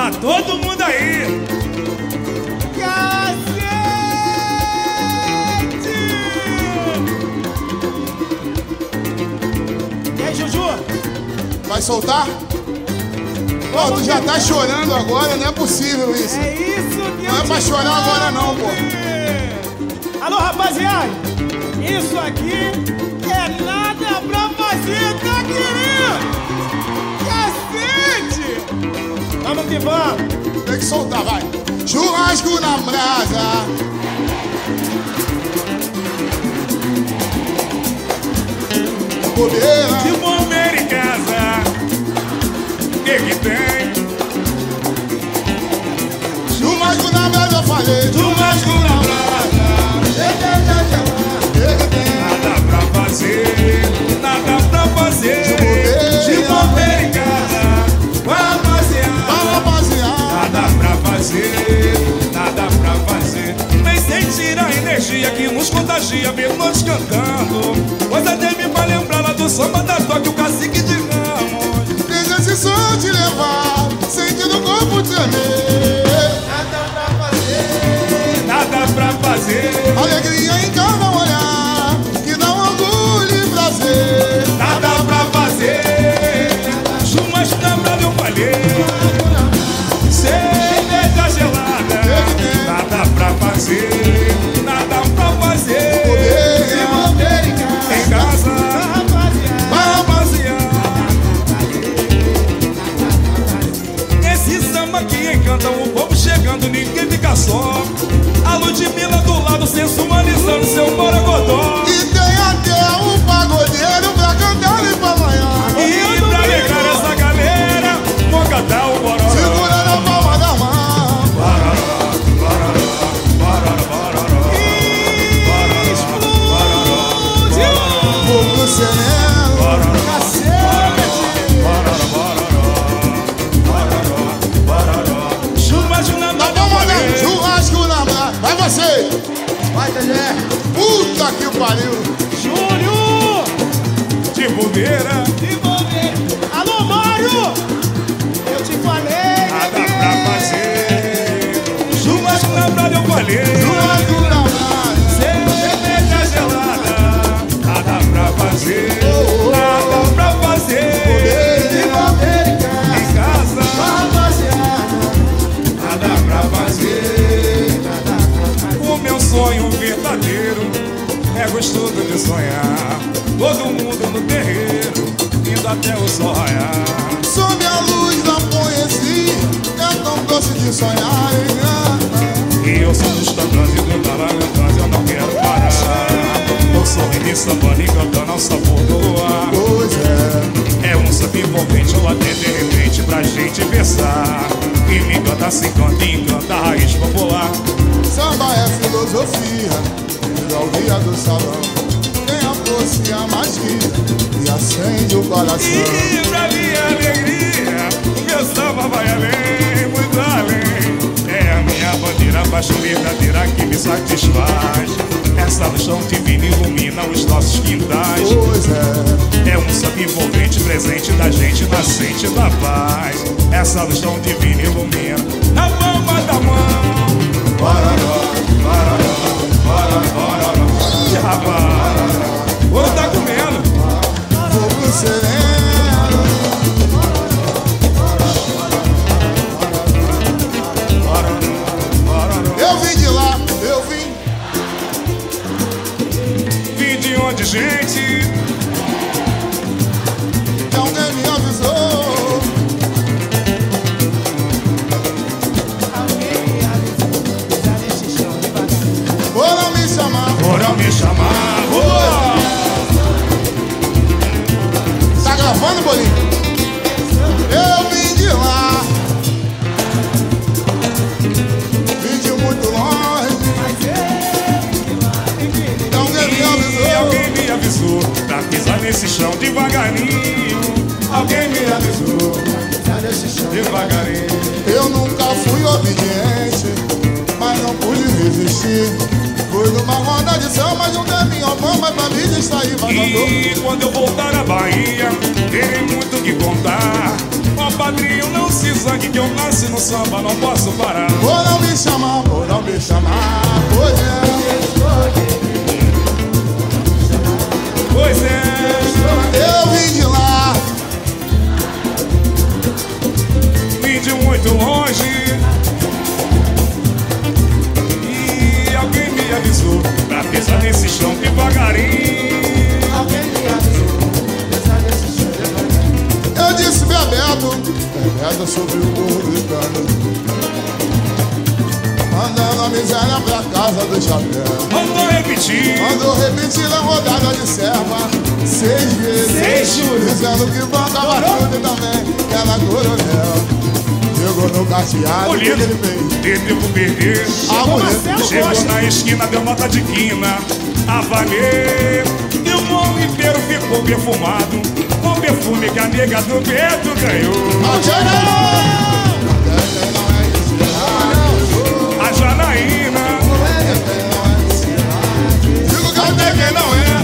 Pra todo mundo aí. Cacete! E aí, Juju? Vai soltar? Pô, tu já tá chorando agora, não é possível isso. É isso que eu Não é pra te chorar falo, agora não, pô. Alô, rapaziada, isso aqui é nada pra fazer, tá querendo? Cacete! Vamos que vamos! Tem que soltar, vai. Churrasco na brasa. Bobeira. De bombeiro em casa. O que tem? Churrasco na brasa, eu falei. Churrasco na brasa. Nada pra fazer, nada pra fazer. De bombeiro em casa. Rapaziada. Nada pra fazer, nada pra fazer. Nem sentir a energia que nos contagia, mesmo nós cantando. Coisa de mim pra lembrar lá do samba da toque, o cacique de Ramos. Deixa esse som te levar, sentindo o corpo tremer. Nada pra fazer. Alegria em cada olhar, que dá um orgulho e prazer. Nada pra fazer. Churrasco na brasa eu falei. Cerveja gelada. Nada pra fazer. Nada pra fazer. Em casa. Rapaziada. Esse samba que encanta o povo chegando, ninguém fica só. A Ludmilla do lado sensualizando seu borogodó. E tem até um pagodeiro pra cantar e pra amanhã. E pra alegrar essa galera, vou cantar o bororó. Segura na palma da mão. Vou pro sereno. Churrasco na Tá bom, mano? Churrasco na brasa. Vai você. Vai, Tadé. Puta que pariu. Júlio! de bobeira. Alô, Mário! Eu te falei! Nada pra fazer. Churrasco na brasa eu falei. Churrasco na brasa. Cerveja gelada. Nada pra fazer. Nada pra fazer. Em casa. Nada pra fazer. O meu sonho verdadeiro é gostoso de sonhar. Todo mundo no terreiro, indo até o sol raiar. Sob a luz da poesia, é tão doce de sonhar. E eu sou dos tantãs e do talantãs, eu não quero parar. Tô sorrindo e sambando e cantando ao sabor do luar. Pois é. É um samba envolvente ou até de repente pra gente versar. E me encanta, se encanta e encanta a raiz popular. Samba é filosofia, melodia do salão. Tem a força e a magia, e acende o coração. E pra minha alegria, o meu samba vai além, muito além. É a minha bandeira, a paixão verdadeira que me satisfaz. Essa luz tão divina ilumina os nossos quintais. Pois é. É um samba envolvente, presente da gente, nascente da paz. Essa luz tão divina ilumina na palma da mão. Bararó, bararó, bararó, bararó. E rapaz, o ouro tá comendo. Vou pro sereno. Eu vim de lá, eu vim. Vim de onde, gente? Que alguém me avisou. Foram me chamar. Foram me chamar. Tá gravando, Bolinho? Eu vim de lá. Vim de muito longe. Que alguém me E avisou. alguém me avisou pra pisar nesse chão devagarinho. Alguém me avisou devagarinho. Eu nunca fui obediente, mas não pude resistir. Fui numa roda de samba, juntei minha fama pra me distrair, vagabundo. E quando eu voltar à Bahia, terei muito o que contar. Uma padrinho, não se zangue que eu nasci no samba, não posso parar. Vou não me chamar, pois é. Pois é, Eu vim de lá, vim de muito longe e alguém me avisou pra pisar nesse chão devagarinho. eu disse Bebeto sobre o morro gritando, mandando a miséria pra casa do chapéu. Mandou repetir, Mandou repetir a rodada de serva 6 vezes, 6 juros. dizendo que bancava tudo e também que era coronel. Chegou no cacheado, o que bonito, ele fez? teve por perder. A mulher Chegou na esquina, deu nota de quina a valer. E o morro inteiro ficou perfumado com o perfume que a nega do Beto ganhou. A Janaína, Digo que até quem não é,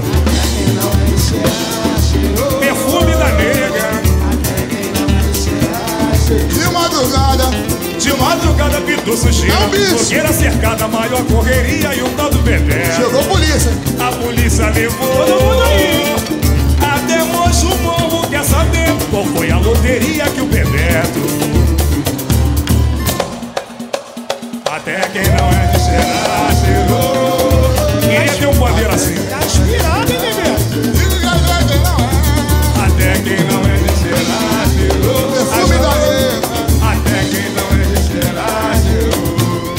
perfume da nega. de madrugada De madrugada pintou sujeira, É um bicho. fogueira cercada, maior correria e o tal do bebê. chegou a polícia. A polícia levou todo mundo aí. Até hoje o morro quer saber qual foi a loteria que o Bebeto. Até quem não é de cheirar, cheirou. Queria ter um bandeira assim. Tá inspirado, hein, bebê? Digo que não é. Até quem não é de cheirar, cheirou. Perfume da nega. Até quem não é de cheirar, cheirou.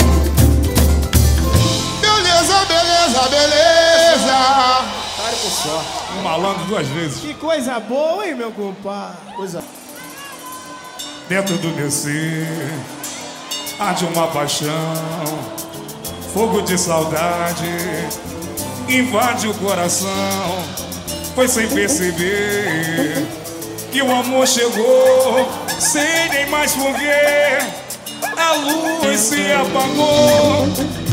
Beleza. Para com sorte. Um malandro 2 vezes. Que coisa boa, hein, meu compadre? Coisa. Dentro do meu ser há de uma paixão, fogo de saudade invade o coração. Foi sem perceber que o amor chegou, sem nem mais foguer, a luz se apagou.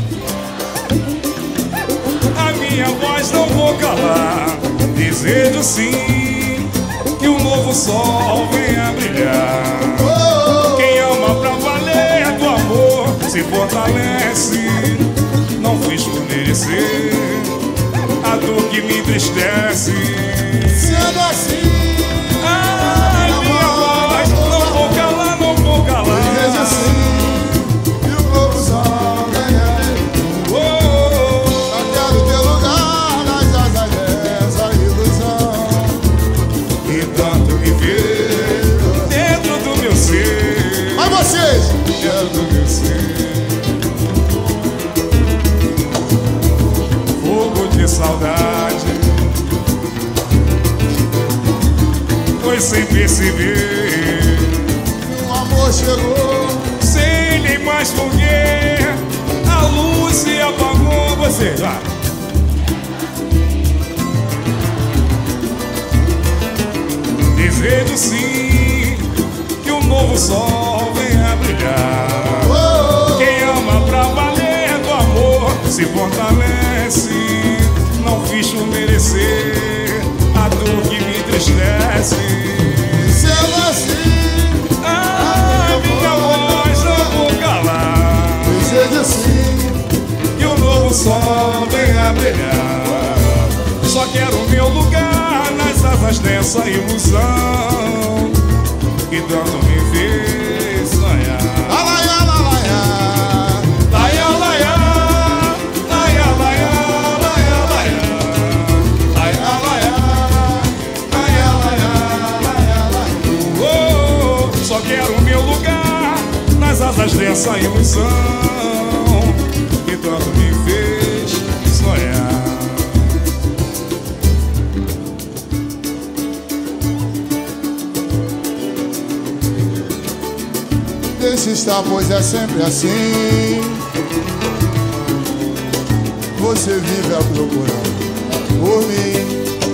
A minha voz não vou calar, desejo sim que um novo sol venha brilhar. Quem ama pra valer do amor se fortalece, não fiz por merecer a dor que me entristece. Sendo assim, Ai, minha voz, não vou calar, não vou calar. desejo assim, e o novo sol ganha. Eu quero ter lugar nas asas dessa ilusão. E tanto me ver dentro do meu ser, Mas vocês, dentro do meu ser, fogo de saudade, foi sem perceber, o amor chegou. sem nem mais fogueira, a luz se apagou. Você já. Desejo sim que um novo sol venha brilhar. Quem ama pra valer do amor se fortalece, não fiz por merecer a dor que me entristece. Sendo assim, Ai, minha voz não vou calar, desejo assim, que o novo sol venha brilhar. Só quero o meu lugar nas asas dessa ilusão que tanto me fez sonhar. alaiá, alaiá. Laia, laia, laia, laia, laia, laia, laia, laia, laia, laia. Oh, só quero o meu lugar nas asas dessa ilusão que tanto me fez sonhar. Deixa estar, pois é sempre assim. Você vive a procurar por mim.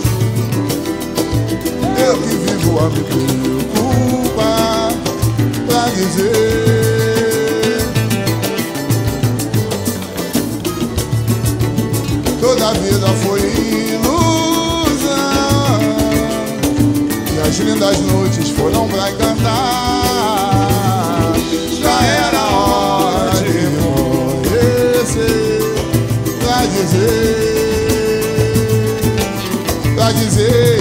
Eu que vivo a me preocupar pra dizer toda a vida foi ilusão e as lindas noites foram pra encantar. pra dizer.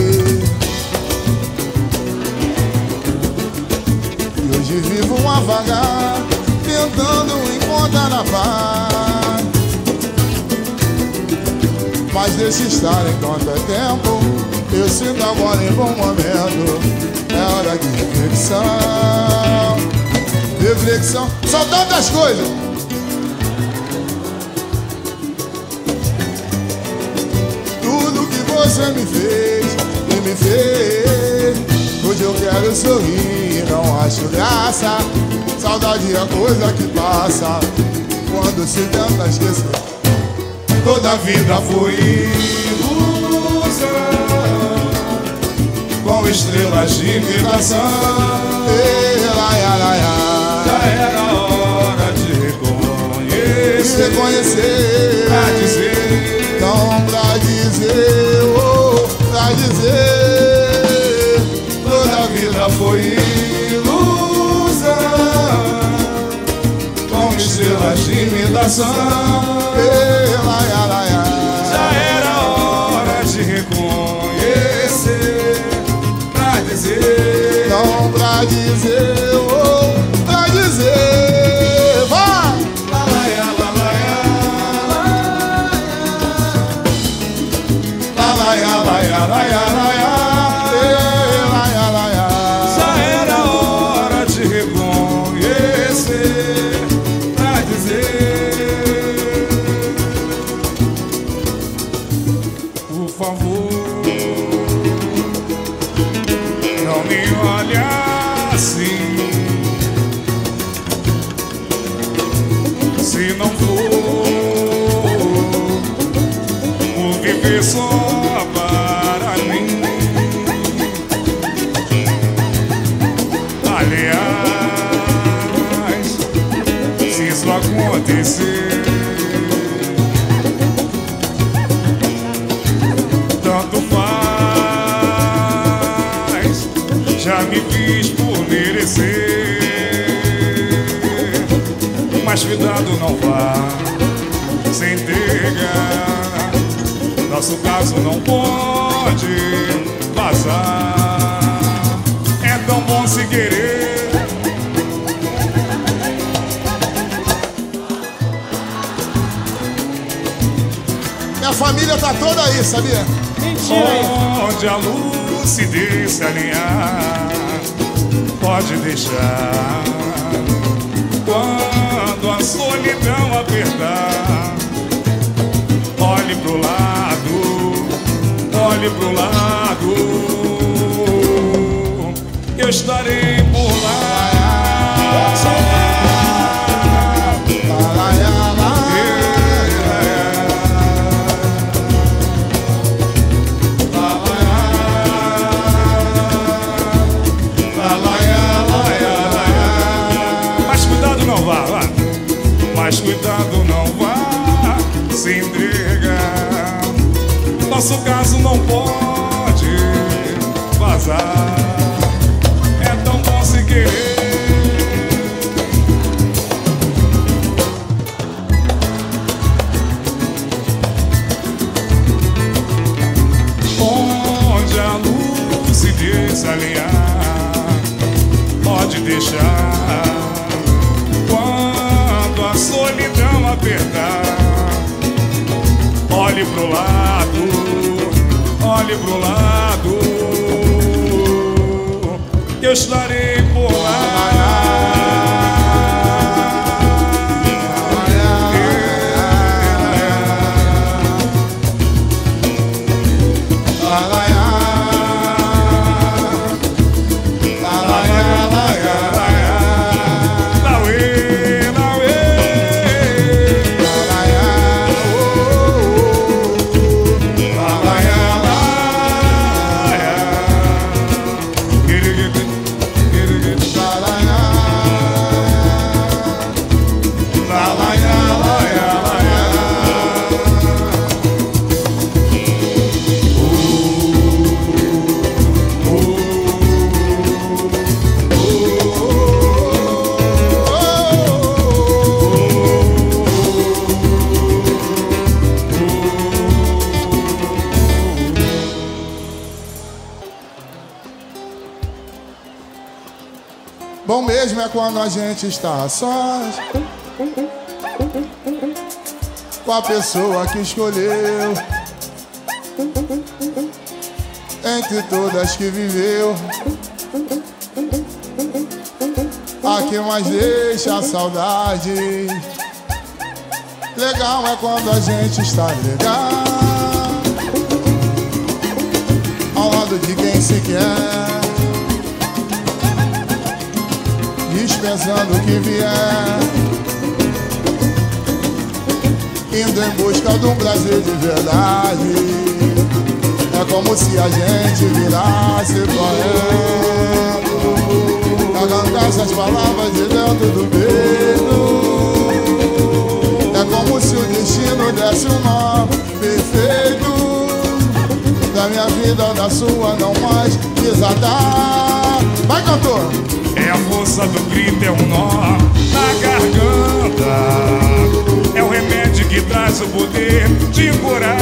E hoje vivo a vagar, tentando encontrar a paz. Mas deixa estar enquanto é tempo. Eu sinto agora em bom momento. É hora de reflexão. Reflexão, são tantas coisas. Tudo que você me fez, e me fez. Hoje eu quero sorrir, não acho graça. Saudade é coisa que passa quando se tenta esquecer. Toda a vida foi ilusão, com estrelas de imitação. Já era hora de reconhecer, pra dizer, não pra dizer, oh, pra dizer. toda a vida foi ilusão, com estrelas de imitação. Já era hora de reconhecer, pra dizer, não pra dizer, oh, pra dizer. Vai! lalaia, lalaia, lalaia, lalaia, lalaia, lalaia. Já era hora de reconhecer, pra dizer, por favor, não me olhe assim. Se não for viver só para mim. Aliás, se isso acontecer, tanto faz, já me fiz por merecer. Mas cuidado, não vá se entregar. Nosso caso não pode vazar. É tão bom se querer. Minha família tá toda aí, sabia? Mentira aí. Onde a lucidez se alinhar, pode deixar. Quando a solidão apertar, olhe pro lado, olhe pro lado. Eu estarei por lá. Mas cuidado, não vá se entregar. Nosso caso não pode vazar. É tão bom se querer. Onde a lucidez se alinhar, pode deixar. A solidão apertar, olhe pro lado, olhe pro lado. Eu estarei por lá. Bom mesmo é quando a gente está a sós, com a pessoa que escolheu, entre todas que viveu, a que mais deixa a saudade. Legal é quando a gente está legal, ao lado de quem se quer, dispensando o que vier, indo em busca de um prazer de verdade. É como se a gente virasse poeta, pra cantar essas palavras de dentro do peito. É como se o destino desse um nó perfeito, da minha vida, da sua, não mais desatar. Vai, cantor! É a força do grito, é um nó na garganta, é o remédio que traz o poder de curar.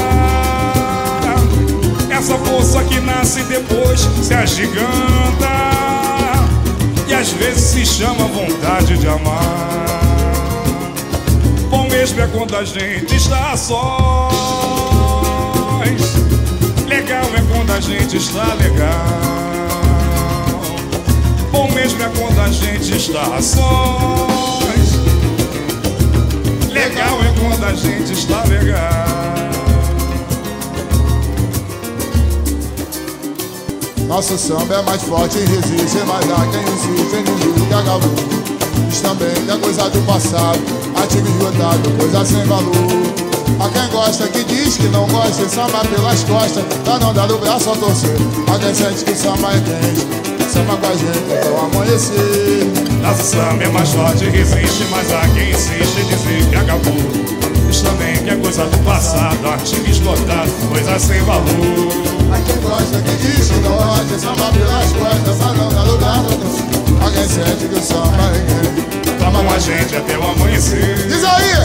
Essa força que nasce e depois se agiganta, e às vezes se chama vontade de amar. Bom mesmo é quando a gente está a sós, legal é quando a gente está legal. Bom mesmo é quando a gente está a sós, legal é quando a gente está legal. Nosso samba é mais forte e resiste, mas há quem insiste em dizer que acabou. Diz também que é coisa do passado, artigo esgotado, coisa sem valor. Há quem gosta que diz que não gosta e samba pelas costas, pra não dar o braço a torcer. Há quem sente que o samba é quente, samba com a gente até o amanhecer. Nosso samba é mais forte e resiste, mas há quem insiste em dizer que acabou. Diz também que é coisa do passado, artigo esgotado, coisa sem valor. Há quem gosta que diz que não gosta, samba pelas costas, pra não dar lugar pra torcer. Há quem sente que o samba é quente, toma com a gente até o amanhecer. Diz aí!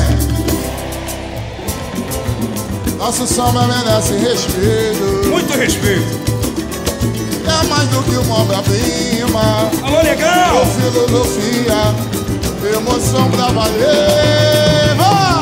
Nosso samba merece respeito, muito respeito. É mais do que uma obra-prima. Alô, legal! É filosofia, emoção pra valer. Vai!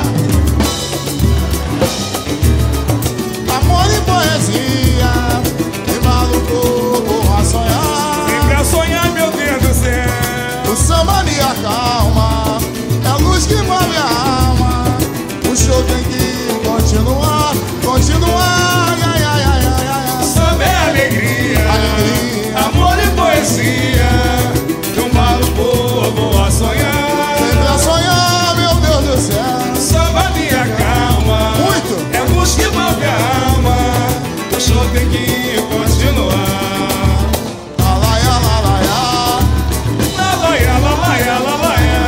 Amor e poesia, levado o povo a sonhar. Sempre a sonhar, meu Deus do céu. O samba me acalma, é a luz que move a alma. O show tem que continuar, continuar. Ai, ai, ai, ai, ai. Samba é alegria, alegria, amor e poesia, embala o povo a sonhar. Sempre a sonhar, meu Deus do céu. Samba me acalma, muito. É luz que move a alma. O show tem que continuar. Lalaia, lalaia, lalaia, lalaia, lalaia.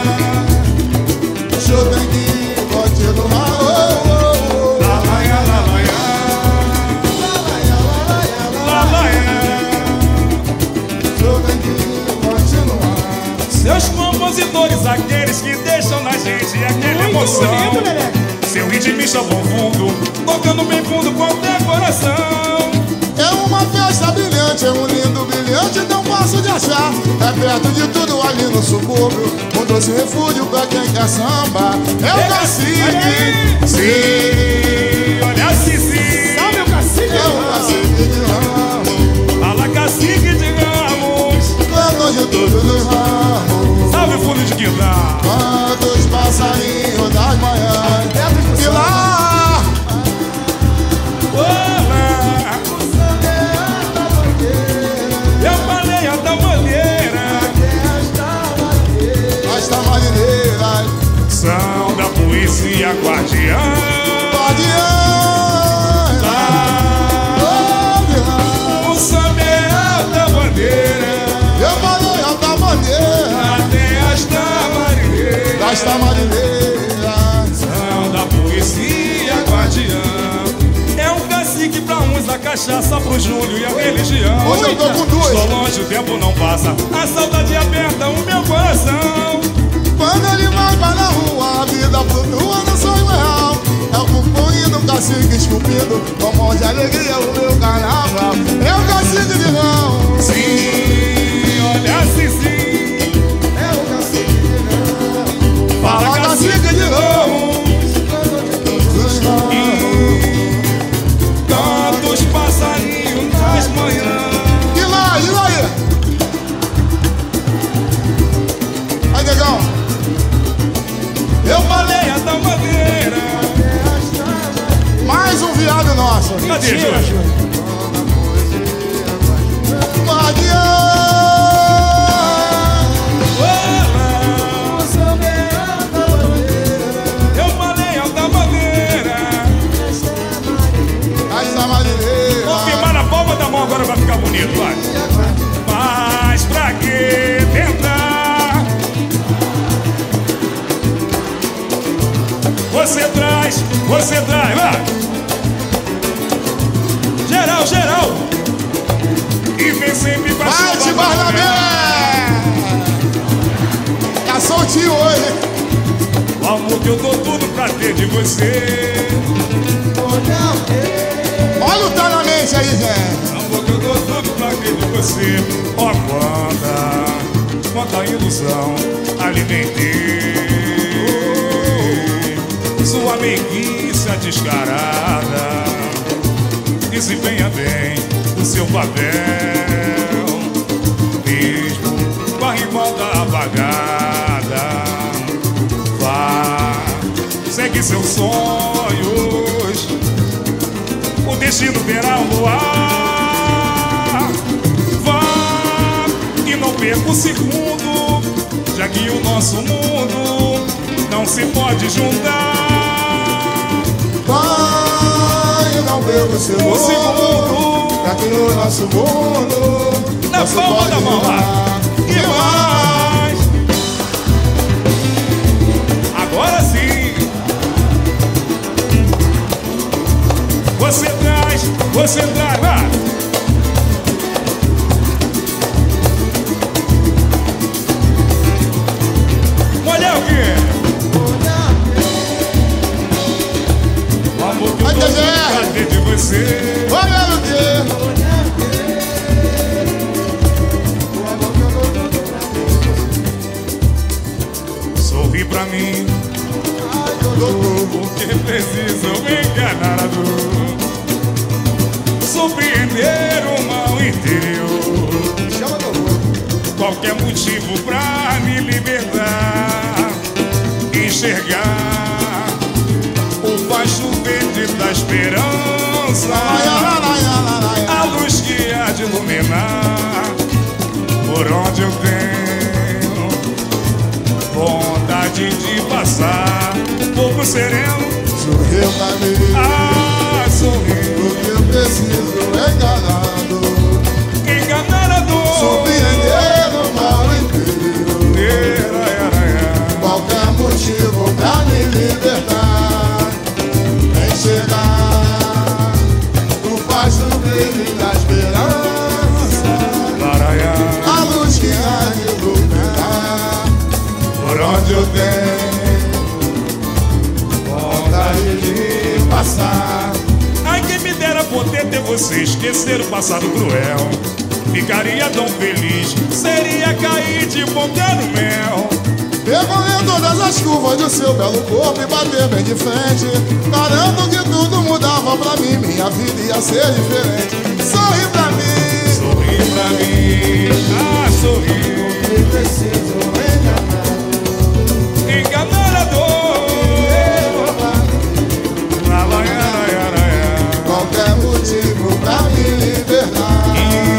O show tem que continuar. Lalaia, lalaia, lalaia, lalaia, lalaia. O show tem que continuar. Seus compositores, aqueles que deixam na gente aquela emoção. Bonito, Lelé. Seu ritmista bom fundo, tocando bem fundo qualquer coração. É uma festa brilhante, é um lindo brilhante, tão fácil de achar. É perto de tudo ali no subúrbio, um doce refúgio pra quem quer samba. É o cacique, Sim, olha Cici. Salve o cacique! é o cacique de ramos, Fala cacique de Ramos. cantor de todos os ramos. Salve o fundo de guitarra. Quantos passarinhos das manhãs e lá Olá, eu falei a da bandeira. as tamarineiras, São da poesia guardiã. guardiãs, O samba é a da bandeira, eu falei a tamareira, até as tamarineiras. das tamarineiras. São da poesia guardiã. É um cacique pra uns, a cachaça pro Júlio e a religião. Hoje eu tô com duas. Estou longe, o tempo não passa, a saudade aperta o meu coração. Quando ele vai para a rua, a vida flutua no sonho real. É o pupunho do cacique esculpido, com mão de alegria o meu carnaval. É o cacique de rão, Sim, olha Cici. Pode ir, Tira, Júlio. Eu falei alta maneira. Essa madeireira. Vou queimar na palma da mão agora, vai ficar bonito, vai. Mas pra que tentar? Você traz, vai. Geral, geral. E vem sempre pra Vai, chuva, Barnabé! Tá soltinho hoje. o amor que eu dou tudo pra ter de você. Olha o tá na mente aí, gente. Amor que eu dou tudo pra ter de você. Ó, quanta ilusão alimentei. Sua meiguiça descarada. Desempenha bem o seu papel, mesmo com a ribalta apagada. Vá, segue seus sonhos, o destino terá um luar. Vá, e não perca um segundo, já que o nosso mundo não se pode juntar. Vai, não perca o seu segundo, pra que no nosso mundo na não se palma pode da mão, mudar. e mais. Agora sim. Você traz, vai. Olha o quê? O amor que eu dou pra ter de você. Olha o quê? Sorri pra mim, porque preciso me enganar a dor, surpreender o mal interior. Chama do amor. Qualquer motivo pra me libertar, enxergar o baixo verde da esperança, a luz que há de iluminar por onde eu tenho vontade de passar. Pouco sereno, Sorriu pra mim, ah, sorriu, porque eu preciso enganado, enganar a dor, surpreender o mal interior. Qualquer motivo pra me libertar, enxergar o baixo brilho da esperança, a luz que há de iluminar por onde eu tenho vontade de passar. ai, quem me dera poder ter você, esquecer o passado cruel. Ficaria tão feliz, seria cair de boca no mel. Percorrer todas as curvas do seu belo corpo e bater bem de frente, garanto que tudo mudava pra mim, minha vida ia ser diferente. Sorri pra mim, Sorri pra mim, ah, sorri, eu preciso enganar a dor. Lá, lá, lá, lá, qualquer motivo pra me libertar,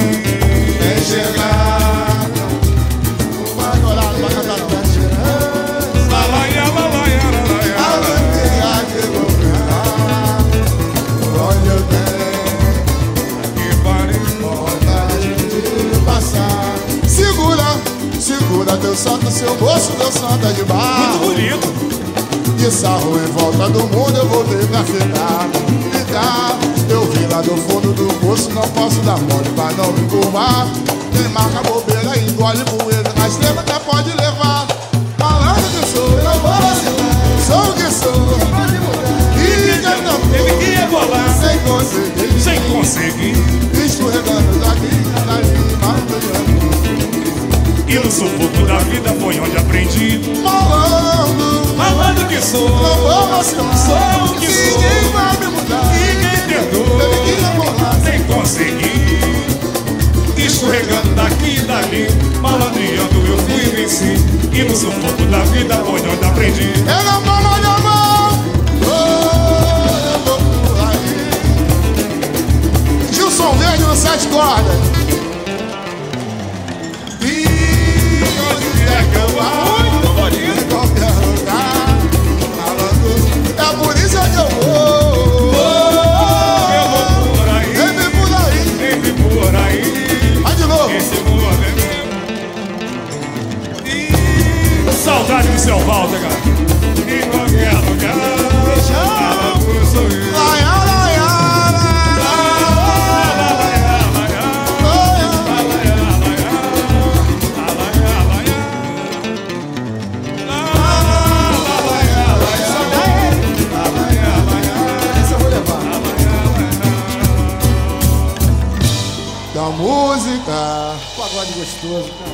enxergar o mais dourado pra cantar da esperança, lá, lá, lá, lá, lá, a luz que há de iluminar onde eu tenho que pariu. vontade de passar. Segura teu santo, seu moço, teu santa de Muito barro. bonito. De sarro em volta do mundo eu voltei pra ficar. Eu vi lá do fundo do poço, não posso dar mole pra não me curvar. Quem marca bobeira e engole poeira, na estrela até pode levar. Falando que sou, eu não vou vacilar. Sou o que sou, e quem não Ele que ia bolar sem conseguir, sem conseguir. escorregando daqui, dali, malandro. E no sufoco da vida foi onde aprendi. Malandro, Malandro que sou, não vou vacilar. sou o que sou. Ninguém vai me mudar. Ninguém tentou, Ele que ia bolar sem conseguir. Escorregando daqui e dali, malandreando eu fui e venci. E no sufoco da vida foi onde aprendi. É na palma da mão, oh, eu vou por aí. no 7 cordas. E onde quer que eu vá, Muito bonito. em qualquer lugar, falando. É por isso que eu vou. Eu vou por aí, Sempre por aí. sempre por aí. Vai de novo. Esse mundo é meu. E saudade do seu Walter, cara. Em qualquer lugar. Ela por sorrir. Laia, laia, essa eu vou levar. Da música. Pagode gostoso, cara.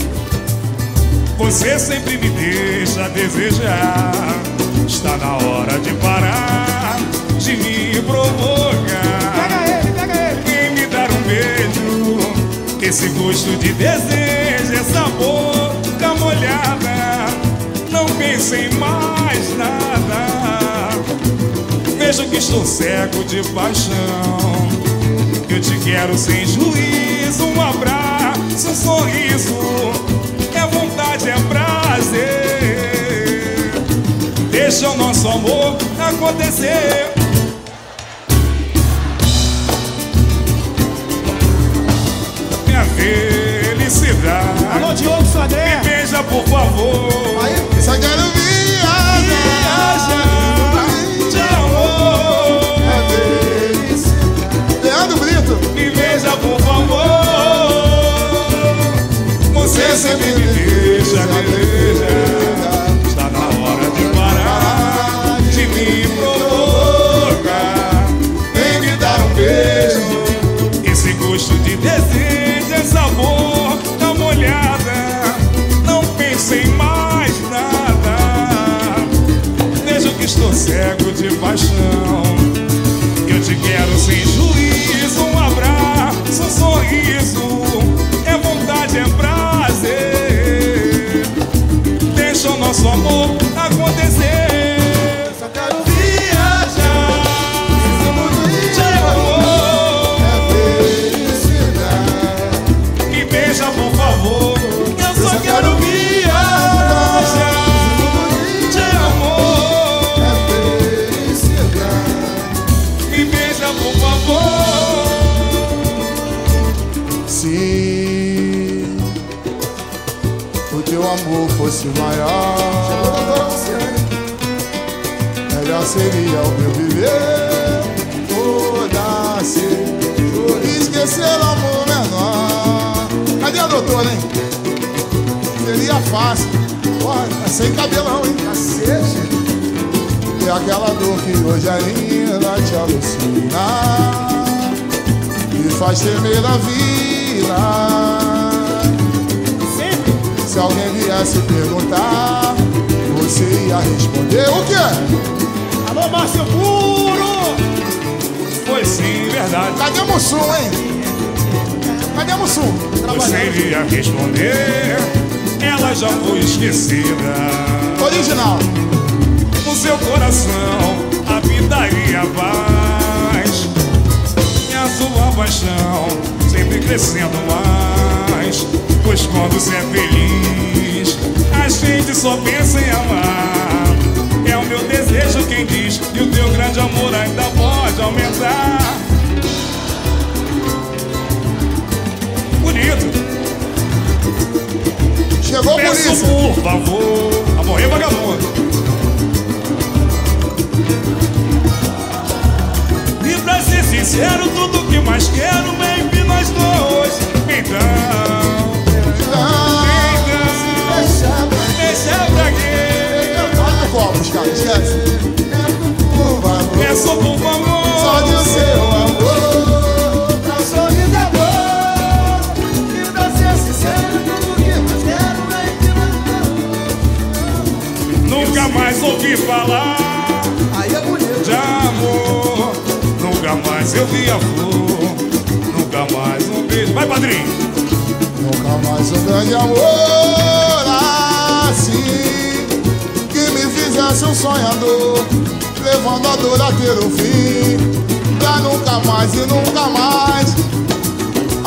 Você sempre me deixa a desejar. Está na hora de parar de me provocar. Pega ele. Vem me dar um beijo, que esse gosto de desejo, essa boca molhada. Não pense em mais nada. Vejo que estou cego de paixão. Eu te quero sem juízo. Um abraço, um sorriso. É vontade, é prazer. Deixa o nosso amor acontecer. Minha felicidade. Alô, Diogo Sodré. Me beija, por favor. Aí, só quero viajar. Te amor. Leandro Brito. Me beija, por favor. Você sempre me deixa desejar. Está na hora de parar de me provocar. Vem me dar um beijo. Esse gosto de desejo, essa boca molhada. Não pense em mais nada. Vejo que estou cego de paixão. Eu te quero sem juízo. Um abraço, um sorriso. É vontade, é prazer. Deixa o nosso amor acontecer. Só quero viajar. Te amor. É felicidade. Me beija, por favor. Eu só quero viajar. Te amor. É felicidade. Me beija, por favor. Se o teu amor fosse maior, melhor seria o meu viver. Foda-se, esquecer o amor menor. Cadê a doutora, hein? Seria fácil. Porra, tá sem cabelão, hein? Cacete. E aquela dor que hoje ainda te alucina e faz temer a vida. Se alguém viesse perguntar, você ia responder o quê? Alô, Márcio Puro. Foi sim, verdade. Cadê o Mussum, hein? Cadê o Mussum? Você iria responder. Ela já foi esquecida. Original. No seu coração habitaria a paz. E a sua paixão sempre crescendo mais. Pois quando você é feliz, a gente só pensa em amar. É o meu desejo quem diz, e o teu grande amor ainda pode aumentar. Bonito. Chegou por Peço isso. por favor, a morrer vagabundo. E pra ser sincero, tudo que mais quero, baby, nós dois. Então, deixa pra quê? Olha o copo, os caras, esquece. Peço por favor, Só de o seu amor, Pra sorrir de amor. E pra ser sincero, tudo que mais quero é nunca mais ouvi falar Aí é bonito. de amor. Nunca mais eu vi a flor. Nunca mais um beijo. Vai, padrinho. nunca mais um grande amor assim, que me fizesse um sonhador, levando a dor a ter um fim, pra nunca mais e nunca mais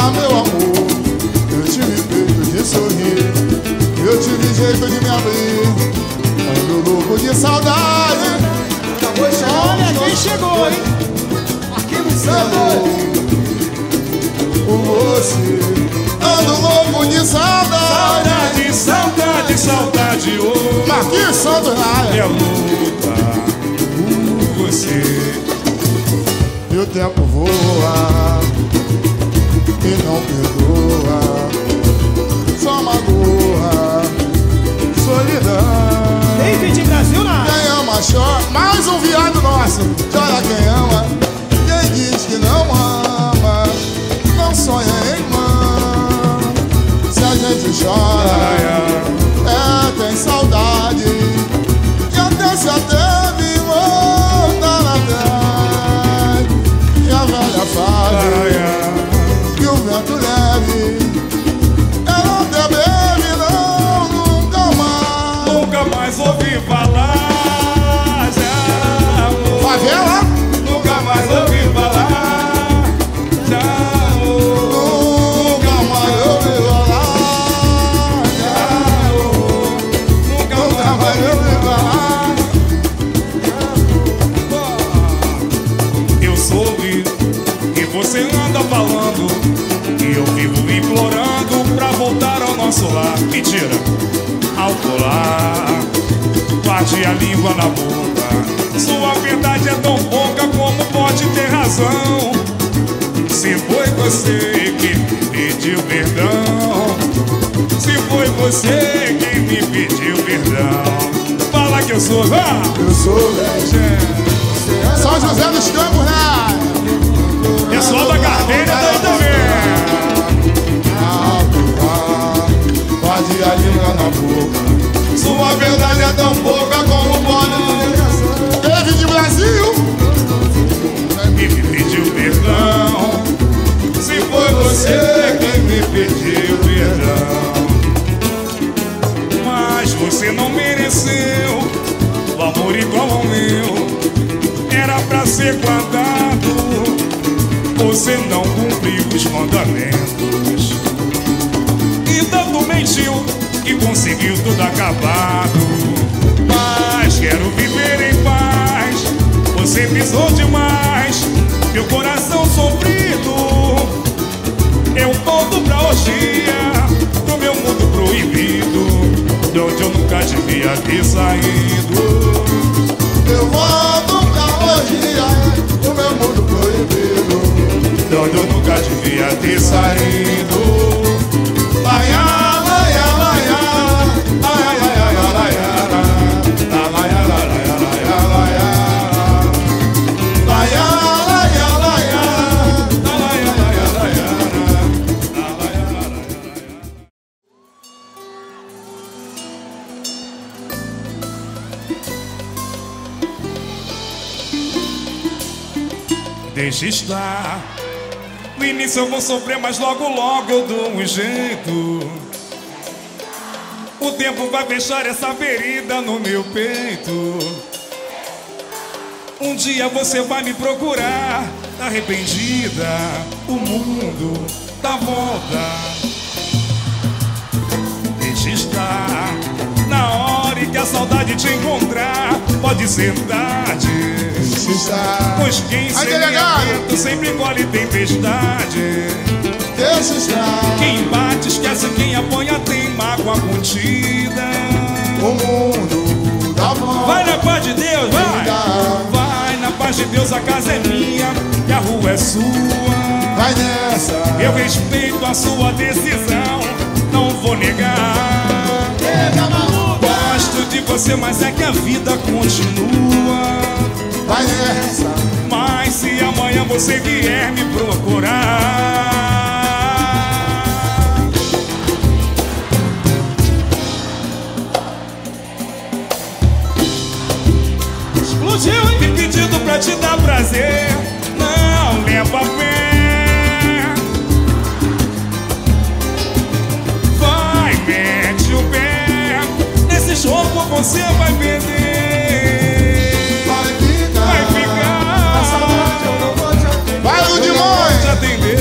Ah, meu amor, eu tive peito de sorrir, eu tive jeito de me abrir. Ando louco de saudade. Olha quem chegou, hein? Aqui no Santos. Por você, ando louco de saudade. Saudade, saudade, saudade, oh. Marquinhos Santos na É área. luta por você. E o tempo voa e não perdoa, só magoa, solidão. David Brasil na área. Quem ama chora, mais um viado nosso. Chora quem ama, quem diz que não ama, não sonha em irmã. Se a gente chora, tem saudade, e até se ateve voltar atrás. E a velha fase, que o vento leve, ela até bebe, não, nunca mais. Nunca mais ouvi falar de amor. Favela? Nunca mais ouvi falar de amor. Nunca mais ouvi falar. Nunca mais ouvi falar. Eu soube que você anda falando, e eu vivo implorando pra voltar ao nosso lar. Mentira, ao colar, guarde a língua na boca. Sua verdade é tão pouca como pode ter razão. Se foi você que me pediu perdão, se foi você que me pediu perdão, fala que eu sou. Eu sou São José dos Campos, né? Pessoal da carteira daí também. Guarde a língua na boca. Sua verdade é tão pouca como pode. David Brasil. Me pediu perdão, se foi você quem me pediu perdão. Mas você não mereceu o amor igual ao meu. Era pra ser guardado, você não cumpriu os mandamentos. E tanto mentiu que conseguiu tudo acabado. Mas quero viver em paz, você pisou demais, meu coração sofrido. Eu volto pra orgia, pro meu mundo proibido, de onde eu nunca devia ter saído. Eu volto pra orgia, o meu mundo proibido, de onde eu nunca devia ter saído. Laia, laia, laia, laia, laia, laia, laia, laia, laia, laia. Laia, laia, laia, laia, laia, laia, laia, laia. Deixa estar. No início eu vou sofrer, mas logo logo eu dou um jeito. O tempo vai fechar essa ferida no meu peito. Um dia você vai me procurar, arrependida. O mundo dá volta. Deixa estar. Na hora em que a saudade te encontrar, pode ser tarde. Pois quem semeia vento sempre colhe tempestade. Deixa estar. Quem bate esquece, quem apanha tem mágoa contida. O mundo dá volta. Vai na paz de Deus, vai! Vai na paz de Deus, a casa é minha e a rua é sua. Vai nessa. Eu respeito a sua decisão, não vou negar. Gosto de você, mas é que a vida continua. Vai nessa. Mas se amanhã você vier me procurar, explodiu, hein? Me pedindo pra te dar prazer, não leva fé. Vai, mete o pé, nesse jogo você vai perder. Vai ficar. Vai ficar. Vai, Eu não vou te atender.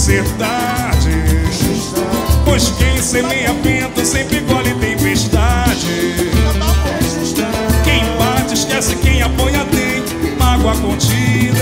ser tarde. Pois quem semeia vento sempre colhe tempestade. Quem bate esquece, quem apoia tem mágoa contida.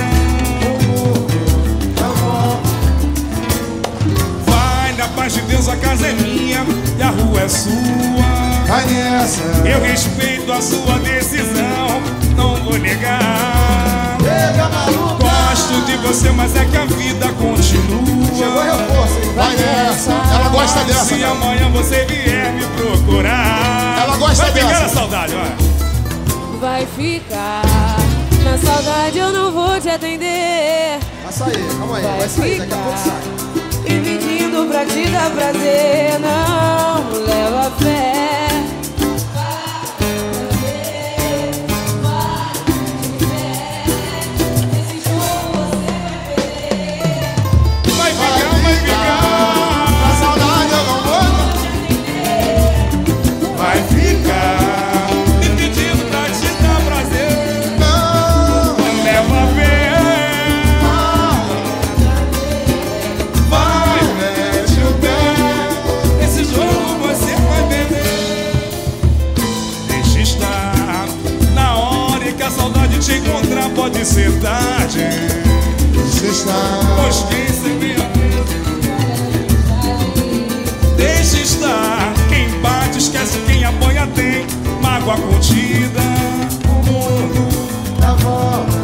Vai na paz de Deus, a casa é minha e a rua é sua. Vai nessa. Eu respeito a sua decisão, não vou negar. Gosto de você, mas é que a vida continua. Chegou reforço, hein? Vai nessa. Ela gosta dessa. Se amanhã você vier me procurar, ela gosta vai dessa. ficar na saudade, olha. Vai ficar na saudade, eu não vou te atender. Vai sair, calma aí, vai sair, daqui a pouco sai. E pedindo pra te dar prazer, não leva fé. Te encontrar pode ser tarde. Pois quem semeia deixa estar. Quem bate esquece, quem apoia tem mágoa contida. O mundo dá volta.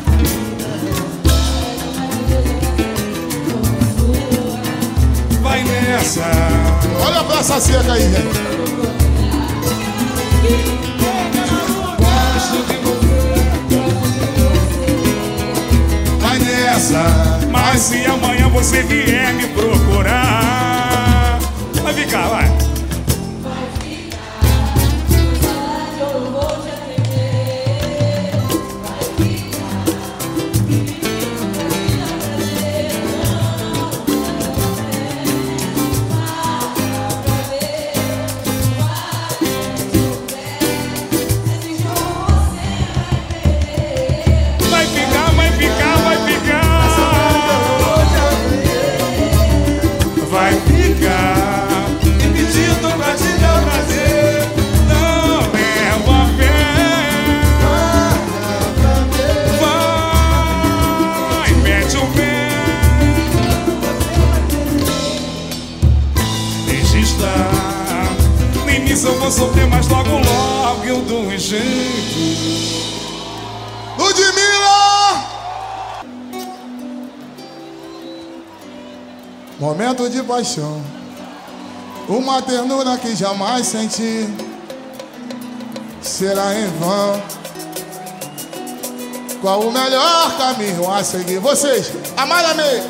Vai nessa. Olha pra essa seca aí, gente. Mas se amanhã você vier me procurar, vai ficar, vai. Eu não vou te atender. Vai ficar vai ficar, vai ficar, vai ficar. Vai ficar e pedindo pra te dar prazer. Não leva fé. Vai, mete o pé. Deixa estar. Nem nisso eu vou sofrer, mas logo, logo eu dou um jeito. Ludmilla! Momento de paixão, uma ternura que jamais senti. Será em vão? Qual o melhor caminho a seguir? Vocês, Amarame!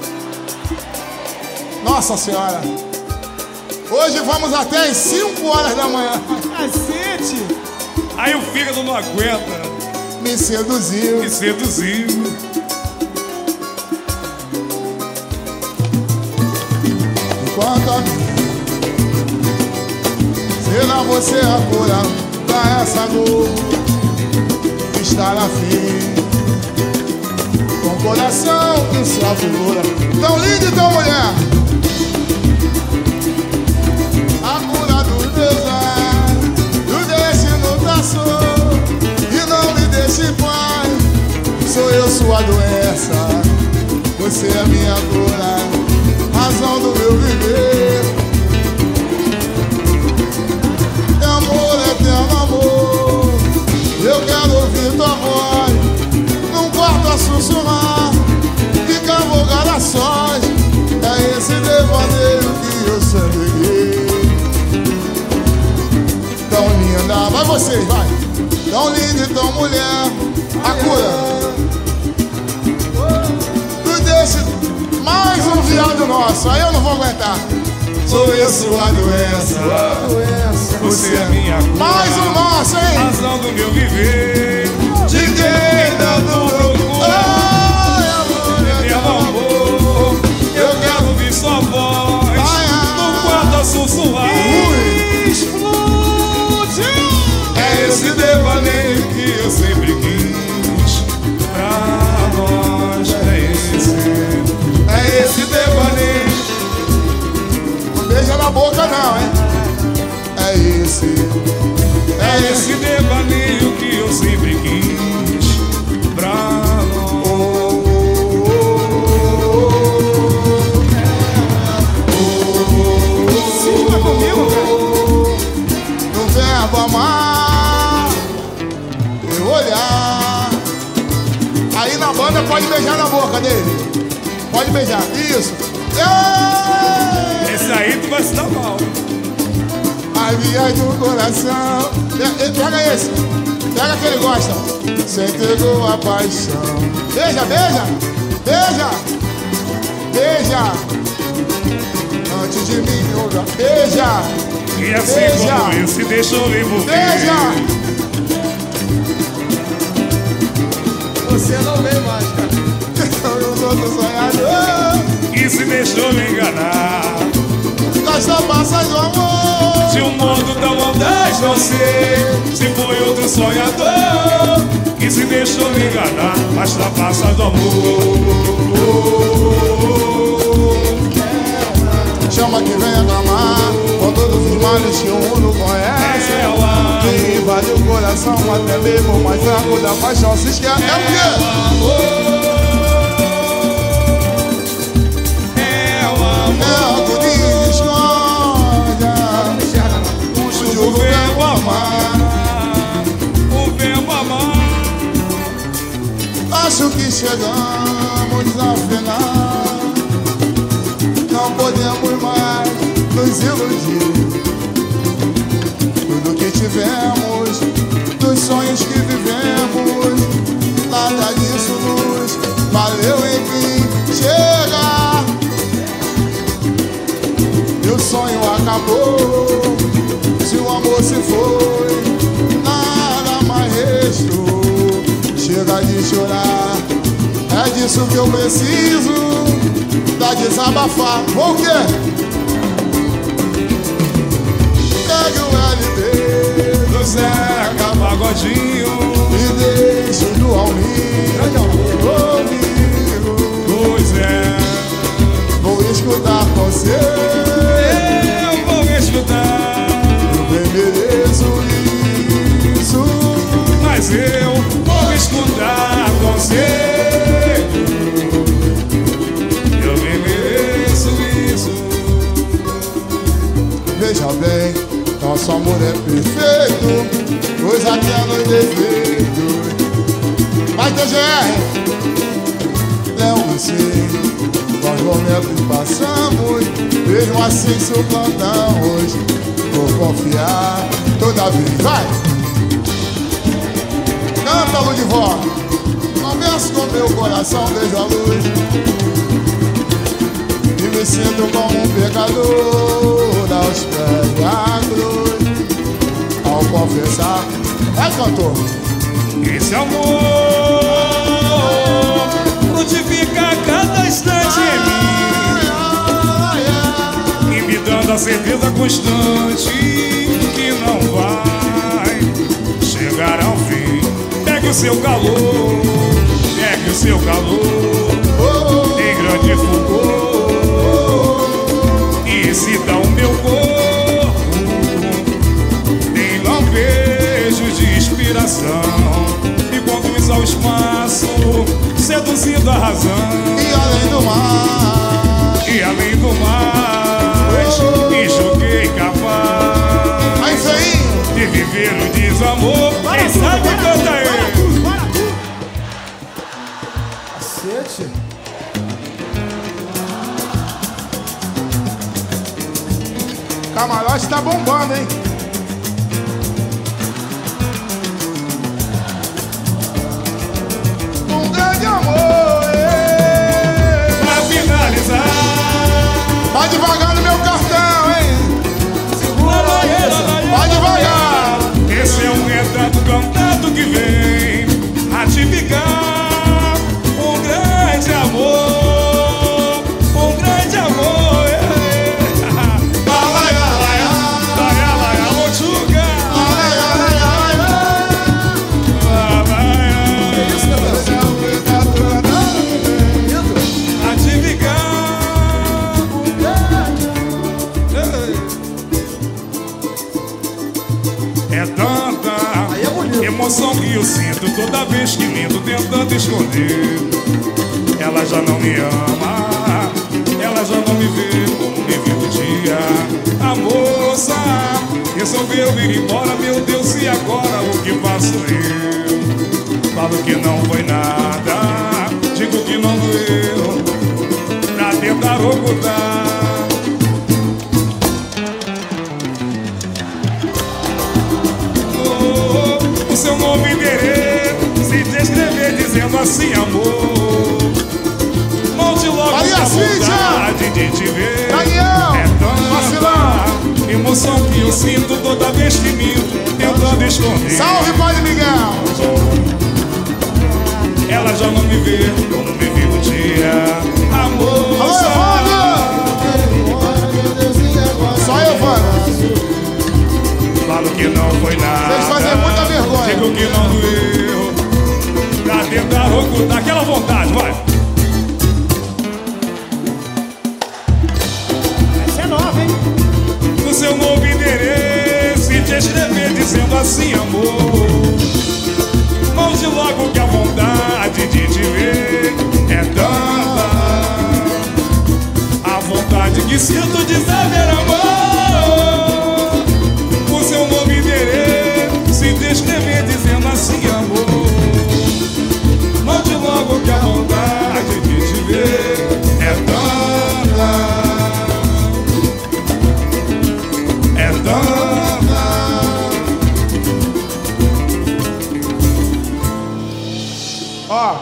Nossa Senhora! Hoje vamos até às 5 horas da manhã. Cacete! Aí o fígado não aguenta. Me seduziu. Me seduziu. Enquanto a mim será você a cura pra essa dor estar afim com o coração que só figura tão linda e tão mulher. A cura do pesar do destino traçou e não me deixe em paz. Sou eu sua doença, você é minha cura, razão do meu viver. Amor, eterno amor, eu quero ouvir tua voz num quarto a sussurrar, ficar vogar a sós. É esse devaneio que eu sempre vi. Tão linda, vai vocês, vai. Tão linda e tão mulher, a cura. Mais um viado nosso, aí eu não vou aguentar. Sou eu sua doença, Você é minha cura, mais um nosso, hein? razão do meu viver. De quem tanto procura. Ai, amor, Meu amor, eu quero ouvir sua voz no quarto a sussurrar. Explodiu! É esse devaneio que eu sempre quis pra nós. É esse devaneio aí na banda pode beijar na boca dele. Pode beijar, isso. Esse aí tu vai se dar mal. As vias do coração. Pega esse. Pega que ele gosta. Você entregou a paixão. Beija, beija. Beija. Beija. Antes de mim, olha. Beija. E assim beija. como eu se deixou me envolver. Beija. Você não vem mais, cara. Eu sou do sonhador. E se deixou me enganar. Gasta passas do amor. Se o mundo da maldade não sei, se foi outro sonhador que se deixou me enganar, mas trapaça do amor. Chama que venha clamar com todos os males que o mundo conhece. Ela que invade o coração até mesmo o mais fraco da paixão se esquece. É o quê? É algo de discórdia. o verbo amar, o verbo amar. Acho que chegamos a final. Não podemos mais nos iludir. Tudo que tivemos, dos sonhos que vivemos, nada disso nos valeu em fim. Chega! Meu sonho acabou. Se o amor se foi, nada mais restou. Chega de chorar, é disso que eu preciso. Dá desabafar, o quê? Pegue o LP Do Zeca Pagodinho e deixe do Almir comigo. Pois é, Vou escutar você. eu vou escutar, Eu bem mereço isso. mas eu vou escutar você. Eu me mereço isso. Veja bem, nosso amor é perfeito, coisa que é nos defeitos. Vai TGR, não sei, quais momentos passamos, mesmo assim suplantamos. Vou confiar toda vez, vai! Canta, Ludivó, converso com meu coração, vejo a luz e me sinto como um pecador aos pés da cruz. Ao confessar, vai, cantor! Esse amor frutifica a cada instante em mim, e me dando a certeza constante que não vai chegar ao fim. Pegue o seu calor, pegue o seu calor em grande fulgor e excita o meu corpo em lampejo de inspiração, e conduz ao espaço, seduzindo a razão. E além do mar, E além do mais, me julguei capaz aí vem! de viver no desamor. Quem sabe canta aí. Cacete. Camarote tá bombando, hein? Um grande amor, Pra finalizar, vai devagar no meu cartão, hein? Vai devagar. esse é um retrato cantado que vem ratificar um grande amor, um grande amor. Laia, laia, mochuga. É tanta emoção que eu sinto toda vez que minto, tentando esconder. Ela já não me ama, ela já não me vê como me viu no dia. A moça resolveu ir embora, meu Deus, e agora o que faço eu? Falo que não foi nada, assim, amor. Volte logo Aí, com a assim, vontade de te ver. Daniel, É tanta emoção que eu sinto toda vez que minto, tentando esconder. salve, Padre Miguel. Ela já não me vê como me viu um dia. Amor, Alô, Evandro. Só Evandro. falo que não foi nada. Vocês fazem muita vergonha. Digo que não doeu. Pra tentar ocultar aquela vontade, vai. Essa é nova, hein? No seu novo endereço e te escrever dizendo assim, amor. Volte logo que a vontade de te ver é tanta. A vontade que sinto de saber amor. O seu novo endereço e te escrever dizendo assim, amor. Volte logo que a vontade de te ver é tanta. É tanta. Ó,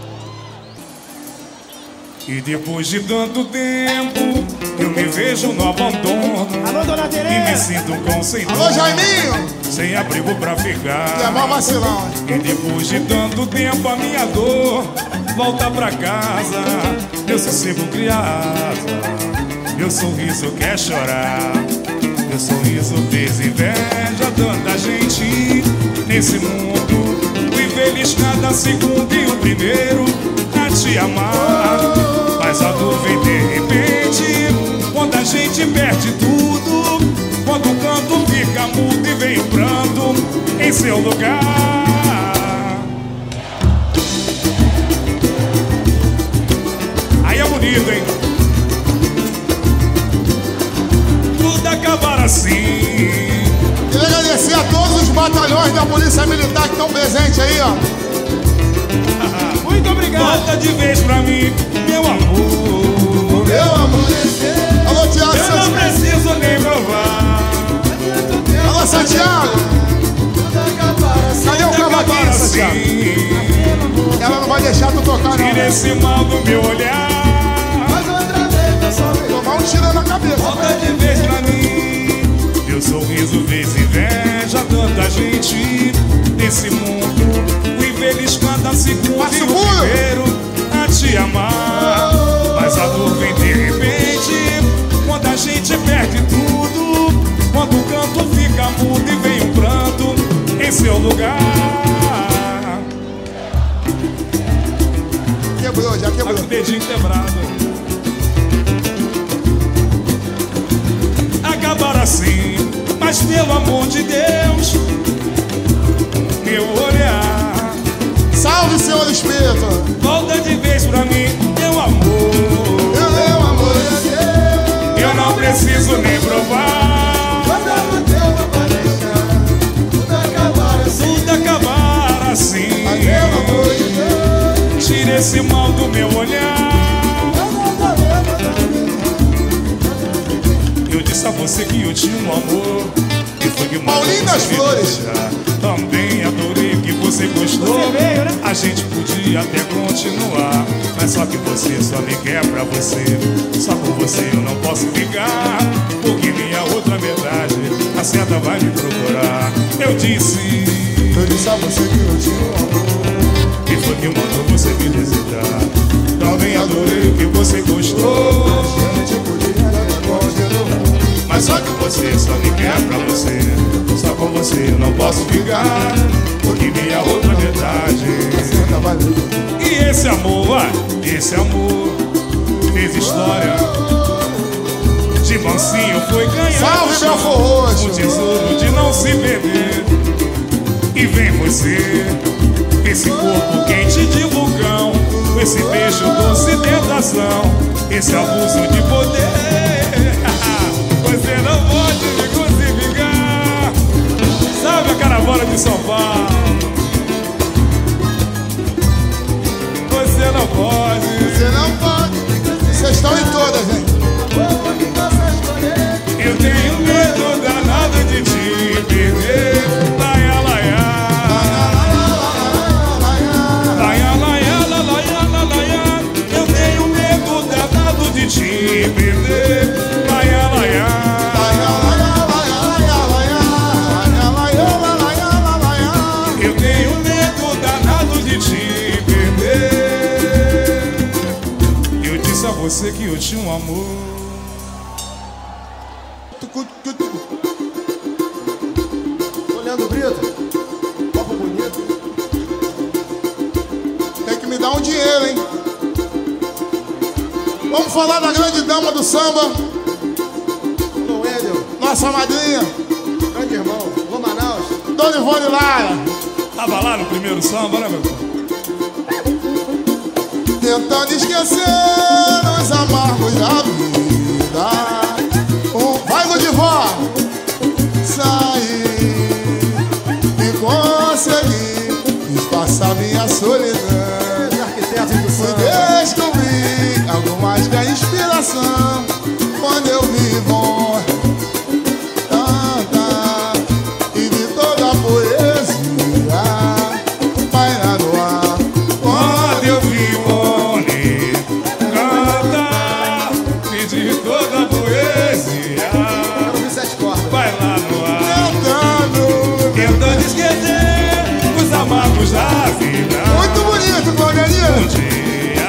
E depois de tanto tempo eu me vejo no abandono Alô, dona e me Tereza. sinto com sem alô, dono, Jaiminho. sem abrigo pra Que é ficar. mó vacilão. E depois de tanto tempo a minha dor volta pra casa. Meu sossego criado, meu sorriso quer chorar. Meu sorriso fez inveja tanta gente nesse mundo. Fui feliz cada segundo e o primeiro a te amar. Mas a dor vem de repente, quando a gente perde tudo. Quando o canto fica mudo e vem o pranto em seu lugar. Aí é bonito, hein? Tudo acabar assim. Queria agradecer a todos os batalhões da Polícia Militar que estão presentes aí, ó. Muito obrigado. Volta de vez pra mim, meu amor. Meu amor. Alô, Tiago Eu não Santiago. preciso nem provar. Alô, Santiago. Cadê o Tudo acabar cavaquinho, Santiago? assim. Ela não vai deixar tu tocar, não. Tira Né? esse mal do meu olhar. Tomar um tiro na cabeça. Volta de vez pra mim. Meu sorriso fez inveja a tanta gente nesse mundo. Fui feliz cada segundo Mas e o segura. primeiro a te amar. Mas a dor vem de repente, quando a gente perde tudo. Quando o canto fica mudo e vem um pranto em seu lugar. Quebrou, já Tá com quebrou. o dedinho quebrado. Acabar assim, mas pelo amor de Deus, meu olhar. Salve, senhor Espeto. Volta de vez pra mim, meu amor. Meu amor. Eu não preciso nem provar. Tudo acabar assim. Tira esse mal do meu olhar. Eu disse a você que eu tinha um amor. E foi que Paulinho das Flores. Também adorei que você gostou. Você veio, né? A gente podia até continuar, mas só que você só me quer pra você. Só com você eu não posso ficar, porque minha outra metade, a certa vai me procurar. Eu disse a você que eu tinha um amor. que foi que mandou você me desejar. Também adorei que você gostou, A gente podia até continuar. mas só que você só me quer pra você. Só com você eu não posso ficar, porque minha outra metade. Senta, vai. E esse amor, vai, esse amor fez história. De mansinho foi ganhar. Salve, Belfor Roxo. Um tesouro de não se perder. E vem você, esse corpo quente de vulcão, com esse beijo doce de tentação, esse abuso de poder. Você não pode me crucificar. Salve a caravana de São Paulo. Você não pode. Você não pode. Vocês estão em todas, hein? Eu tenho medo danado de te perder. Laia, laia. Laia, laia, você que eu tinha um amor. Olhando Brito, copo bonito. Tem que me dar um dinheiro, hein? Vamos falar da grande dama do samba, Dom Wendel, nossa madrinha, grande irmão, Lô Manaus. Dona Ivone Lara. Tava lá no primeiro samba, né, meu irmão? Tentando esquecer os amargos da vida. Vai, Ludivó! Sair e conseguir disfarçar minha solidão. Arquitetos do Fui samba. descobrir algo mais que a inspiração quando eu vi bom cantar e vi toda a poesia paira no ar. Quando eu vi Ivone cantar, pedi toda a poesia. Quero ouvir 7 cordas. Vai lá no ar, Tentando tentando esquecer os amargos da vida. muito bonito, Um Claudinho. dia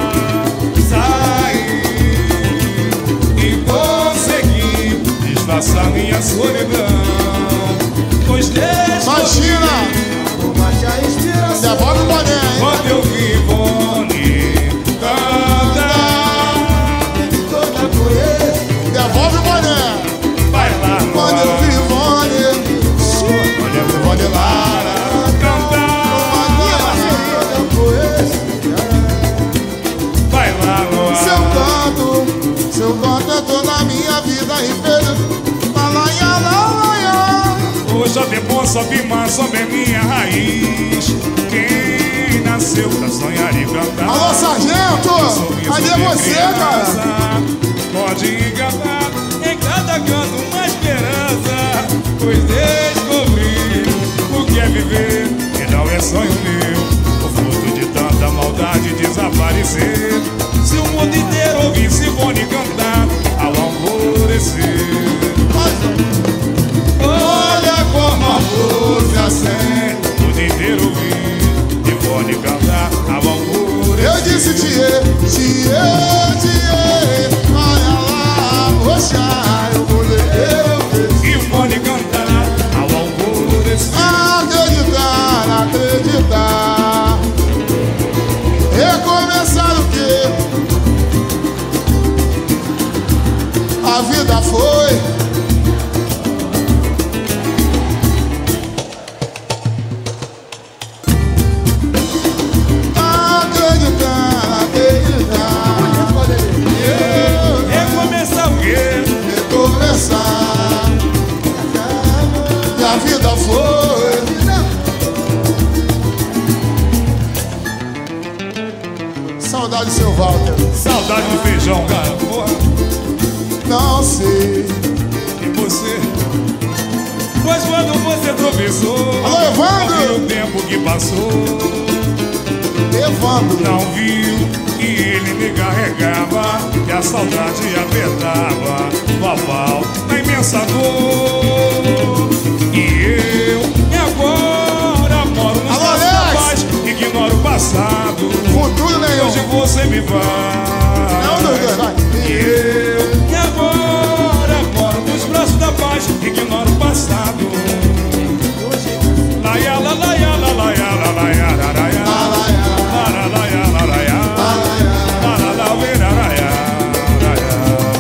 saí e consegui disfarçar minha solidão. Pois desde Imagina, Mas a inspiração. devolve o boné, hein? quando eu vi Ivone cantar, Toda a poesia. Devolve o boné. vai lá no Quando eu ar, vi Ivone, olha o Ivone Lara. cantar, Toda a poesia. vai lá no ar. Seu canto entrou na minha vida e fez alaia, alaia. Hoje a bebô sobe mais sobre minha raiz. Quem nasceu pra sonhar e cantar? Alô, sargento! Cadê você, cara? Pode enganar em cada canto uma esperança. Pois descobri o que é viver e não é sonho meu. O fruto de tanta maldade desaparecer. Se o mundo inteiro ouvisse Ivone cantar ao alvorecer. Olha como a flor se acende. O mundo inteiro ouvir Ivone cantar ao alvorecer. Eu disse tie, olha lá, poxa, eu vou ler. Ivone cantar ao alvorecer. Acreditar. Recomeçar o quê? A vida foi. Acreditar. Recomeçar o quê? Recomeçar. E a vida foi. Saudade, seu Walter. Saudade do feijão, cara. Porra. Não sei. E você? Pois quando você tropeçou, Alô, Evandro! não viu o tempo que passou. Evandro. Não viu que ele me carregava, que a saudade apertava o aval na imensa dor. E eu, e agora moro nos Alô, braços da Alex! paz, ignoro o passado. Futuro nenhum. Hoje você me vai. Não, dois, vai. E eu, e agora moro nos braços da paz, ignoro o passado. Laia, la, laia, la, laia, la, laia, la, laia. La, la, laia, la, laia. La, la, la, uera, laia, laia.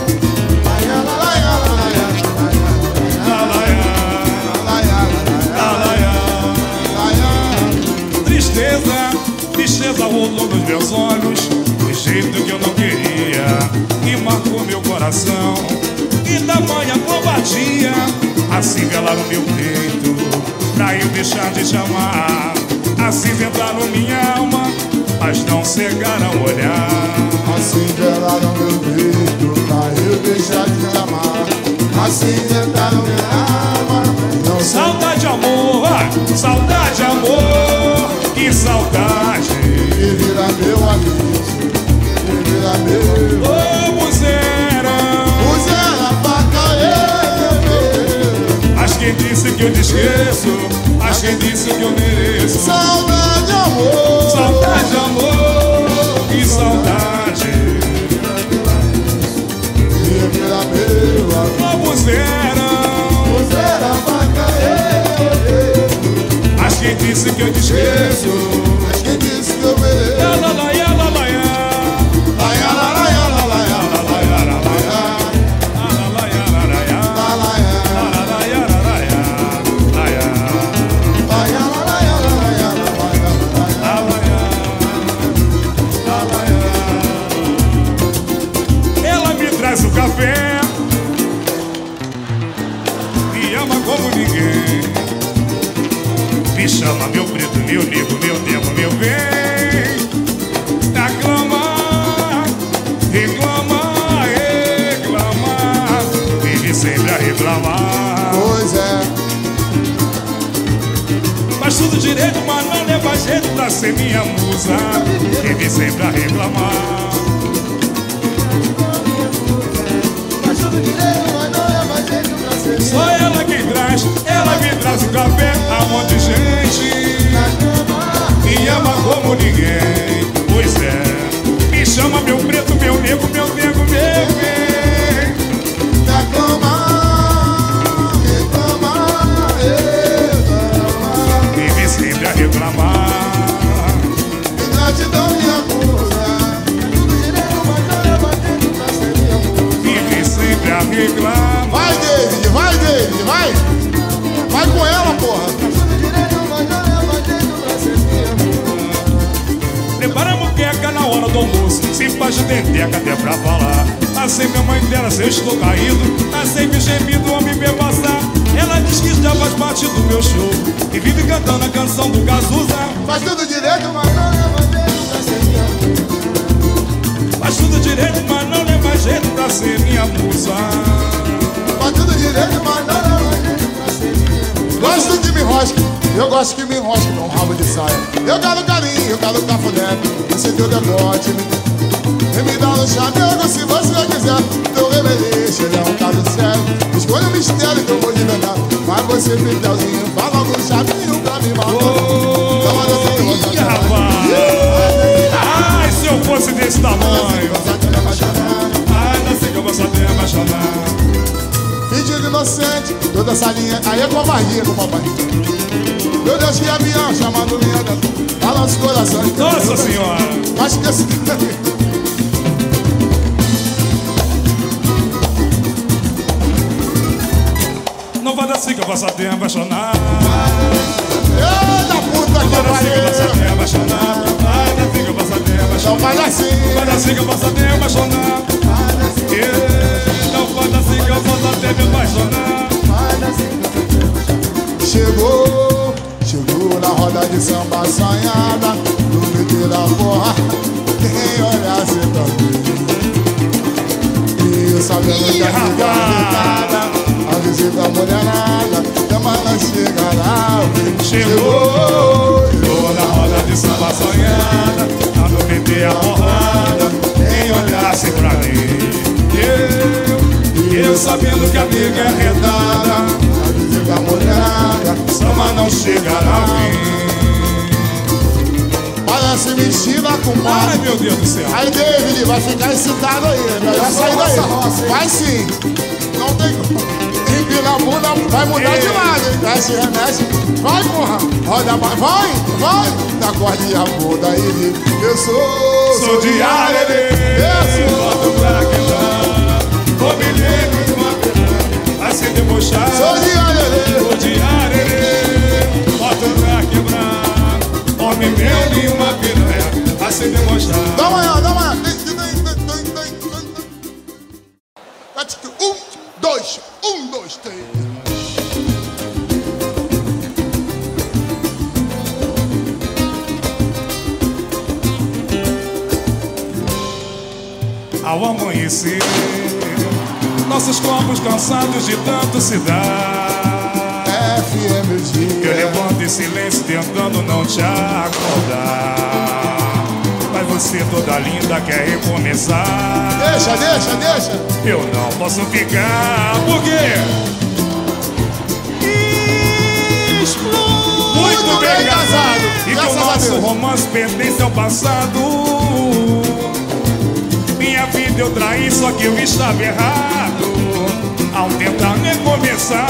La, laia, la, laia. Tristeza, tristeza rolou nos meus olhos de jeito que eu não queria, e marcou meu coração. E tamanha covardia assim velaram meu peito, pra eu deixar de te amar. Assim velaram minha alma, mas não cegaram o olhar. Assim velaram meu peito, pra eu deixar de te amar. Assim tentaram minha alma, não sei. Saudade, amor, vai! Saudade, amor, que saudade. E vira meu amigo, e vira meu. Ô, buzeirão, Usa a faca, mas quem disse que eu te esqueço? Mas quem disse que eu mereço? saudade, amor. Saudade, amor, que saudade. verão. O verão vai cair. Mas quem disse que eu te esqueço? Mas quem disse que eu mereço? Yala, la, yala, la, ya. La, ya, la, la, ya, la, la, ya, la, la, ya, la, la, ya. La, la, yala, la, ya. La, la, ya. La, la, yala, la, ya. La, ya. La, ya, la, la, ya, la, la, ya, la, la, ya, La, la, ya. La, la, ya. Ela me traz o café, me ama como ninguém, me chama meu preto, meu negro, meu tempo, meu bem. Aclama, reclama, reclama, vive sempre a reclamar. Pois é. Faz tudo direito, mas não leva jeito pra ser minha musa. Vive sempre a reclamar. Faz tudo direito, mas não leva jeito pra ser minha. Só ela quem traz, ela me traz o café. A um monte de gente me ama como ninguém. Pois é, me chama meu preto, meu negro, meu negro, meu bem. Reclamar, reclamar, reclamar. Vive sempre a reclamar. Ingratidão e acusa. Tudo direito, mas não leva jeito pra ser minha musa. Vive sempre a reclamar. Vai, David, vai, David, vai. Vai com ela, porra. Tudo direito, mas não leva jeito pra ser minha musa. Prepara a muqueca na hora do almoço, se faz de denteca até pra falar. Assim minha mãe dela, se eu estou caído, assim que gemido ao me ver passar. Ela diz que já faz parte do meu show e vive cantando a canção do Cazuza. Faz tudo direito, mas não leva jeito pra ser minha musa. Faz tudo direito, mas não leva jeito pra ser minha musa. Faz tudo direito, mas não leva jeito pra ser minha musa. Gosto de me enrosque, eu gosto que me enrosque num rabo de saia. Eu quero carinho, eu quero cafuné, esse teu decote. Me dá no chamego se você quiser. Teu remeleixo, ele é um caso sério. Escolha o mistério que eu vou inventar. Mas você, Pitelzinho, fala algum chavinho pra me matar. Ih, rapaz! Ai, se eu fosse desse tamanho! Ai, não sei que eu vou saber apaixonar. Pedido inocente, toda essa linha. Aí é covardia do papai. Meu Deus, que avião chamado linha. Balança o coração. Nossa Senhora! Acho que esse... Não vai dar assim que eu possa ter apaixonar. Eita puta que Vai dar assim que eu possa pariu. ter apaixonar. Vai dar assim que eu possa ter apaixonar. Não faz assim. Vai dar assim que eu possa ter apaixonar. Não vai dar assim que eu possa ter me apaixonar. Chegou, chegou na roda de samba assanhada. No meio da porra, quem olhasse também. E eu sabendo que a vida agitada, avisei pra mulherada, mas não chegará. Chegou, chegou na roda de samba sonhada, a não meter a porrada, quem olhasse pra mim. Eu sabendo que a briga é arretada, Avisei pra mulherada, samba não chegará ao fim. parece mentira com Ai, mar. meu Deus do céu. Aí, David, vai ficar excitado aí, melhor sair daí. Vai sim, não tem como. Empina a bunda, vai mudar de lado, hein? Vai se remete, vai, porra. Roda mais, vai. Da corda a bunda aí, eu Sou de Arerê, boto pra quebrar. Vou me lembro de uma piranha, vai se debochar. Sou de Arerê. Sou de Arerê, boto pra quebrar. Homem meu de uma piranha, vai se debochar. Dá uma. 1, 2, 3. Ao amanhecer, nossos corpos cansados de tanto se dar. FM Eu dia. levanto em silêncio tentando não te acordar. Mas você toda linda quer recomeçar. Deixa. Eu não posso ficar, por quê? Muito bem casado. E que o Graças a nosso Deus. romance pertence ao passado. Minha vida eu traí, só que eu estava errado. ao tentar recomeçar.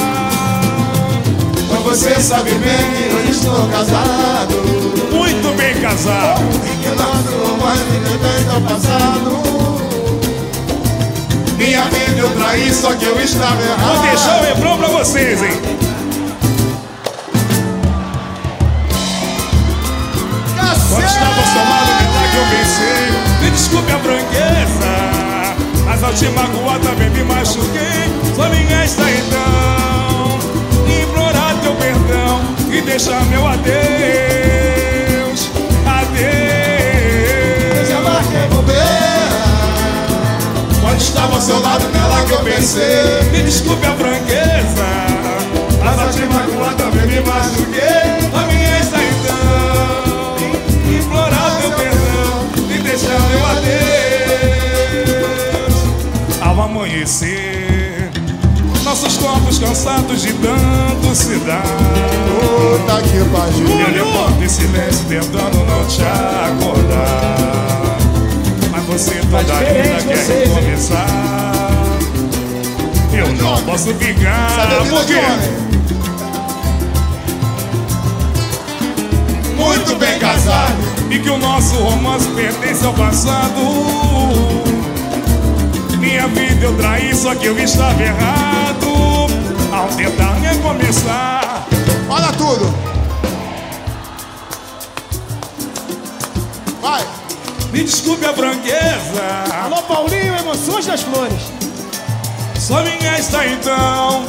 Mas você sabe bem que eu estou casado, Muito bem casado. e que nosso romance está passado. Minha vida eu traí, só que eu estava errado. Vou deixar o refrão pra vocês, hein? Quando estava ao seu lado, é lá que eu pensei. Me desculpe a franqueza, mas ao te magoar também me machuquei. Só me resta então implorar teu perdão e deixar meu adeus. Adeus. Já marquei bobeira. Quando estava ao seu lado, nela que eu pensei. Me desculpe a franqueza, mas ao te magoar também me machuquei. Só me resta então implorar teu perdão e deixar meu adeus. Ao amanhecer, nossos corpos cansados de tanto se dar. Puta que pariu. Eu levanto em silêncio tentando não te acordar, mas você toda a vida quer recomeçar. Eu não posso ficar, porque muito bem casado, e que o nosso romance pertence ao passado. Minha vida eu traí, só que eu estava errado ao tentar recomeçar. olha tudo. Vai. Me desculpe a franqueza, Alô, Paulinho, Emoções das Flores. só me resta então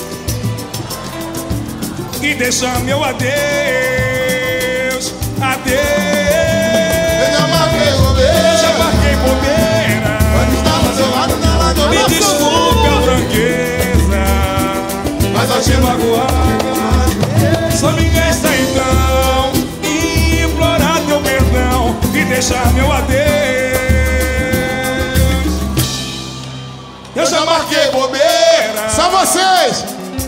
e deixar meu adeus. Adeus. Eu já marquei Eu bobeira. já marquei bobeira. Quando estava ao seu lado, nela que eu Me pensei. desculpe a franqueza, Mas eu te magoar. só me resta então implorar teu perdão e deixar meu adeus. Eu já marquei bobeira. Só vocês.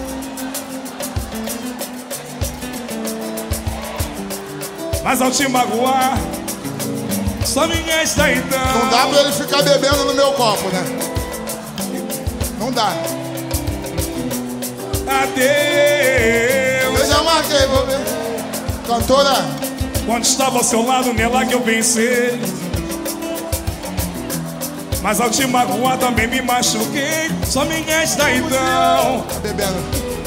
Mas ao te magoar, só me resta então. Não dá pra ele ficar bebendo no meu copo, né? Não dá. Adeus. Eu já marquei bobeira. Cantora, Quando estava ao seu lado, nela que eu pensei. Mas ao te magoar também me machuquei. Só me resta então tá bebendo.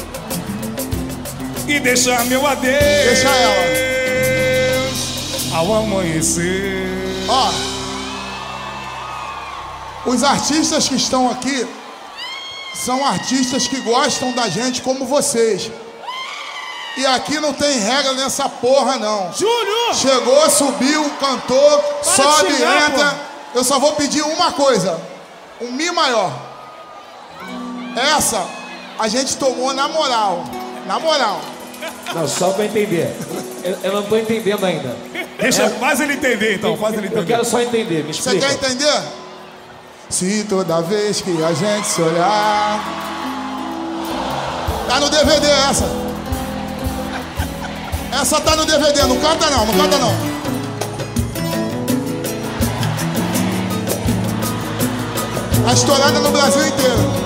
e deixar meu adeus. Deixa ela. Ao amanhecer. Ó, os artistas que estão aqui são artistas que gostam da gente como vocês. E aqui não tem regra nessa porra, não. Júnior! Chegou, subiu, cantou, sobe, de xingar, entra. Eu só vou pedir uma coisa: um Mi maior. Essa a gente tomou na moral. Na moral. Não, só pra entender. Eu não tô entendendo ainda. Deixa, faz ele entender então, faz ele Eu entender. quero só entender, me Você explica. quer entender? Se toda vez que a gente se olhar. Tá no DVD essa. Essa tá no DVD, não canta não, não canta não. Tá estourada no Brasil inteiro.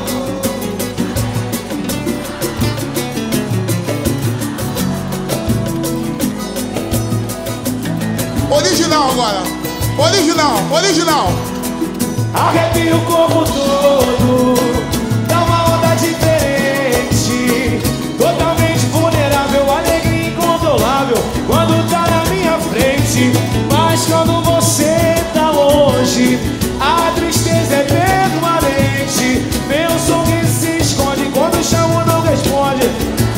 Original agora. Original. Arrepia o corpo todo, dá uma onda diferente, totalmente vulnerável, alegria incontrolável quando tá na minha frente. Mas quando você tá longe, a tristeza é permanente. Meu sorriso se esconde, quando chamo não responde.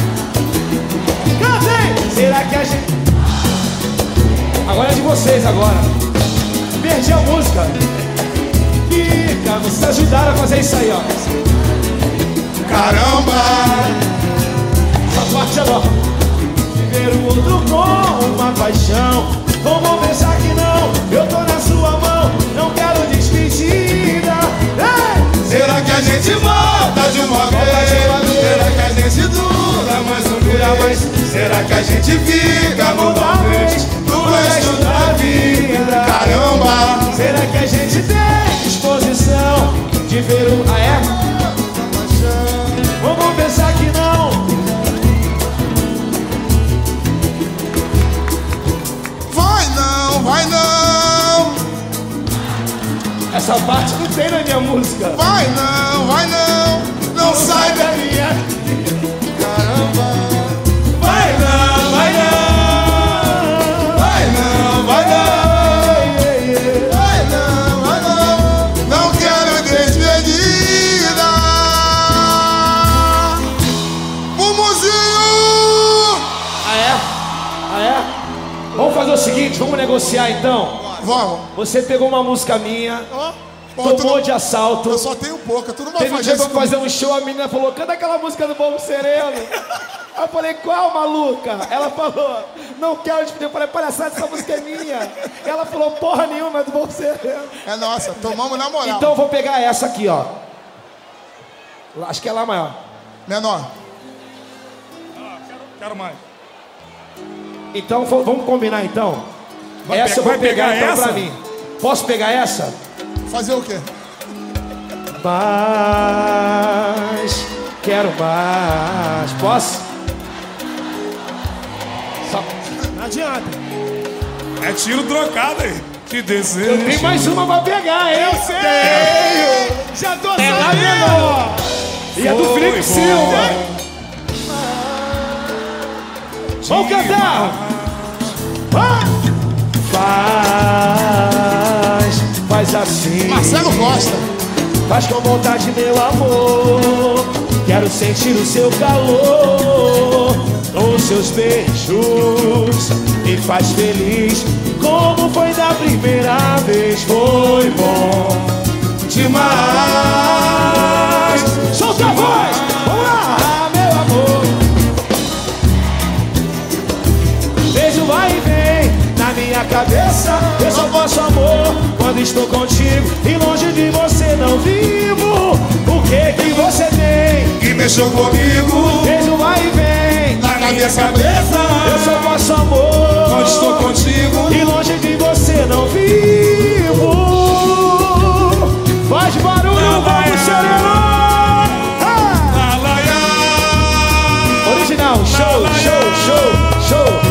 Cantem! Será que a gente... Agora é de vocês agora. Perdi a música. Fica, vocês ajudaram a fazer isso aí, ó. Caramba! Essa parte é nova. Viver o outro com uma paixão. Vamos pensar que não, eu tô na sua mão. Não quero despedida. Ei! Será que a gente volta de uma vez? Será que a gente dura mais um mês? Será que a gente fica uma vez no resto da vida? Caramba! Será que a gente tem disposição de ver o... Ah, é? Essa parte não tem na minha música. Vai não, não sai daí. Caramba. Vai não, vai não. Vai não, vai não. Vai não, vai não. Não quero despedida. Mumuzinho. Ah, é? Vamos fazer o seguinte, vamos negociar então. Vamos. Você pegou uma música minha, Pô, tomou de assalto. Eu só tenho pouca, tu não vai Teve um fazer dia que isso eu fui fazer um show, a menina falou, canta aquela música do Bobo Sereno. Aí eu falei, qual, maluca? Ela falou, não quero te pedir. Eu falei, palhaçada, essa música é minha. Ela falou, porra nenhuma, é do Bobo Sereno. É nossa, tomamos na moral. Então eu vou pegar essa aqui, ó. Acho que é lá maior. Menor. Quero mais. Então vamos combinar então. Vai Essa eu vai vou pegar pegar então essa? pra mim. Posso pegar essa? Fazer o quê? Mais, quero mais. Posso? Só... Não adianta. É tiro trocado aí. Te desejo. Tem mais uma pra pegar, hein? Eu sei! Já tô É lá sabendo! menor. E é do Foi Felipe bom. Silva. Vamos cantar! Faz assim. Marcelo Costa. Faz com vontade, meu amor. Quero sentir o seu calor. Os seus beijos me faz feliz. Como foi da primeira vez. Foi bom demais. Solta a voz. Vamos lá, meu amor. Beijo vai e vem na minha cabeça. Eu só posso amor quando estou contigo. E longe de você não vivo. O que você tem? Que mexeu comigo. Beijo vai e vem Na minha cabeça. eu só posso amor Quando estou contigo. e longe de você não vivo. Faz barulho, vamos sereno. Original, show, show, show, show.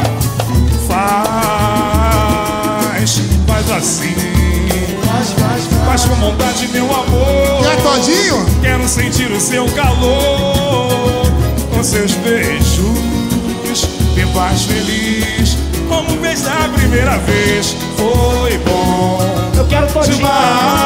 Faz assim. Faz com vontade, meu amor. Quer todinho? Quero sentir o seu calor. Com seus beijos me faz feliz. Como fez da primeira vez. Foi bom Eu quero todinho. demais,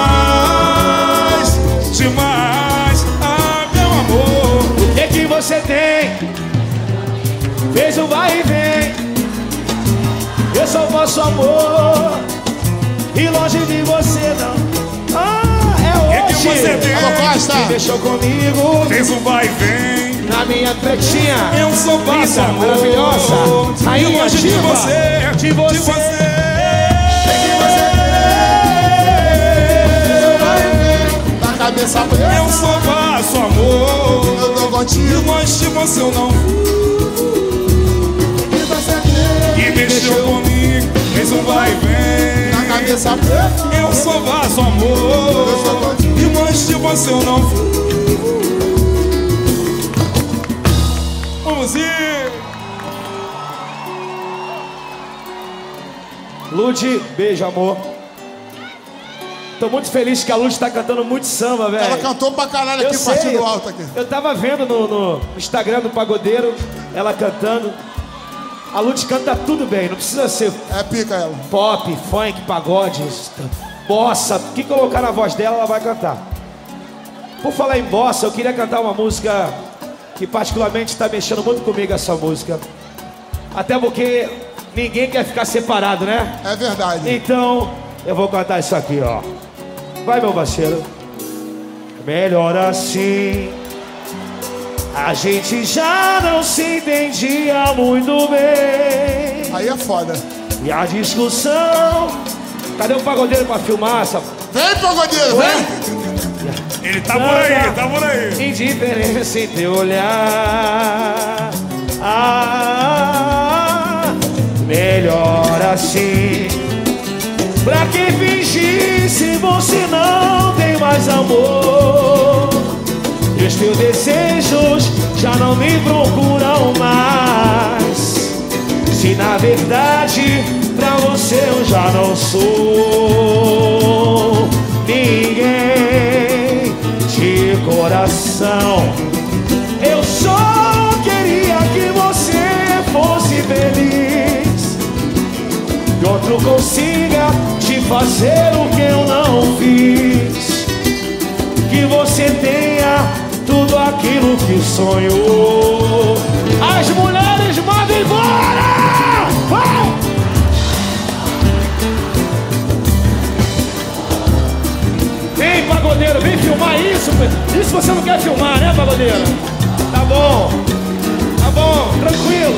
demais. Ah, meu amor. O que você tem? Fez um vai e vem. Eu sou vosso amor e longe de você não. Ah, é O que hoje. você tem? Alô, Costa. Me deixou comigo Fez um vai e vem. na minha pretinha. Eu sou vaso, Linda, amor. maravilhosa. E Rainha longe de diva. você, De você. de você. Na cabeça preta. Eu sou vaso, amor. Eu tô E contigo. longe de você eu não que mexeu comigo. Fez um vai e vem. Na cabeça preta. Eu sou vaso, amor. E longe de você eu não Vamos ir. Lud, beijo, amor. Tô muito feliz que a Lud tá cantando muito samba, velho. Ela cantou pra caralho Eu aqui, sei, partindo alto aqui. Eu tava vendo no Instagram do Pagodeiro, ela cantando. A Lud canta tudo bem, não precisa ser É pica ela. pop, funk, pagode, bossa. O que colocar na voz dela, ela vai cantar. Por falar em bossa, eu queria cantar uma música que particularmente está mexendo muito comigo, essa música. Até porque ninguém quer ficar separado, né? É verdade. Então, eu vou cantar isso aqui, ó. Vai, meu parceiro. Melhor assim. A gente já não se entendia muito bem. Aí é foda. E a discussão. Cadê o pagodeiro pra filmar essa? Vem, pagodeiro, vem. Ele tá por aí, tá por aí. Indiferença em teu olhar. Melhor assim. Pra que fingir se você não tem mais amor? E os teus desejos já não me procuram mais. Se na verdade pra você eu já não sou. coração. Eu só queria que você fosse feliz, que outro consiga te fazer o que eu não fiz, que você tenha tudo aquilo que sonhou. As mulheres mandam embora! Vai! Vem, pagodeiro, vem filmar isso. Isso você não quer filmar, né, pagodeiro? Tá bom, tranquilo.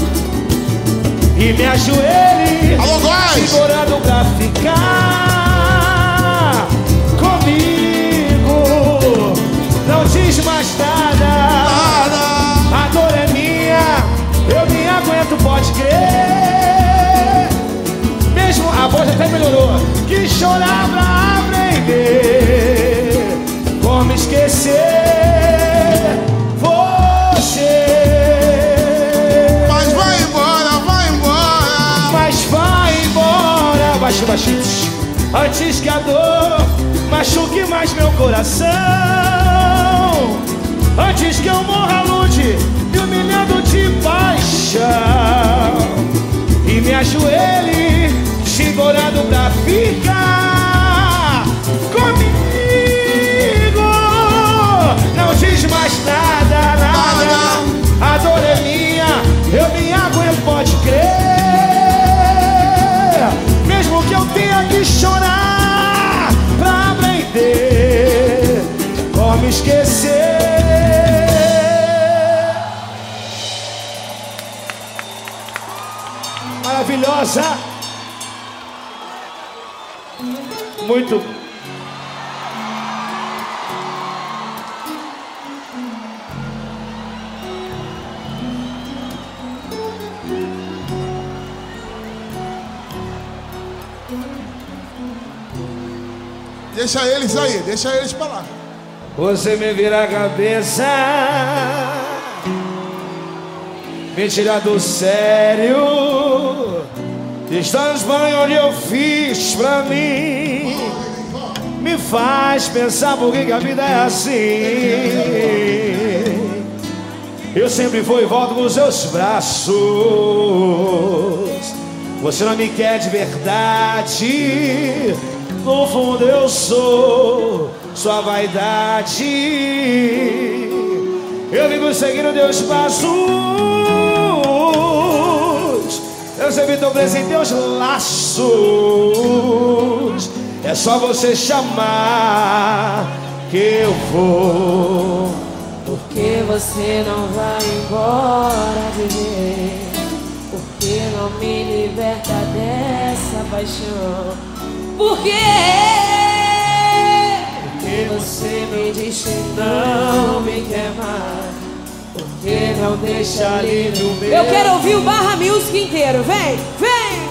E me ajoelhe, Alô, guys! segurando pra ficar comigo. Não diz mais nada, a dor é minha, eu me aguento, pode crer. Mesmo a voz até melhorou. Que chorar pra aprender como esquecer você. Mas vai embora, vai embora. Mas vai embora, baixinho, baixinho, antes que a dor machuque mais meu coração, antes que eu morra longe, me humilhando de paixão. E me ajoelhe, segurando pra ficar comigo. Não diz mais nada, nada, a dor é minha, eu me aguento, pode crer. Mesmo que eu tenha que chorar pra aprender como esquecer. Maravilhosa. Muito. Deixa eles aí, deixa eles pra lá. Você me vira a cabeça, me tira do sério. Estás bem onde eu fiz pra mim, me faz pensar por que a vida é assim. Eu sempre fui e volto com os seus braços. Você não me quer de verdade, no fundo eu sou sua vaidade. Eu vivo seguindo teus passos, eu sempre tô preso em teus laços. É só você chamar que eu vou. Porque você não vai embora viver, porque não me liberta dessa paixão. Porque você me diz que não me quer mais, porque não deixa livre o meu. Eu quero ouvir o Barra Music inteiro, vem, vem!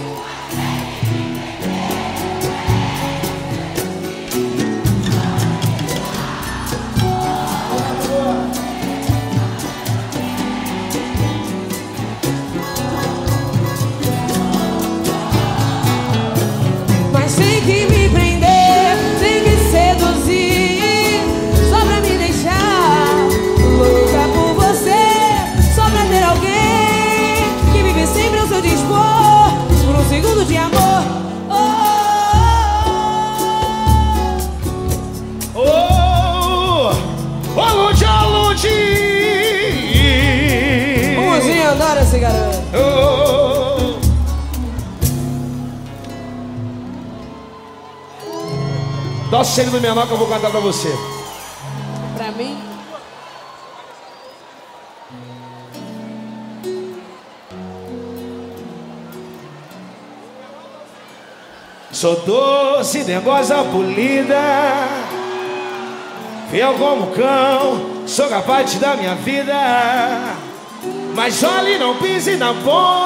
Mas tem que me prender, tem que seduzir, só pra me deixar louca por você, só pra ter alguém que vive sempre ao seu dispor, por um segundo de amor. Alude, alude. Mãozinha, adora esse garoto. Dá o cheiro do menor que eu vou cantar pra você. Pra mim? Sou doce, nervosa, polida, fiel como cão, sou capaz de te dar minha vida. Mas olhe, não pise na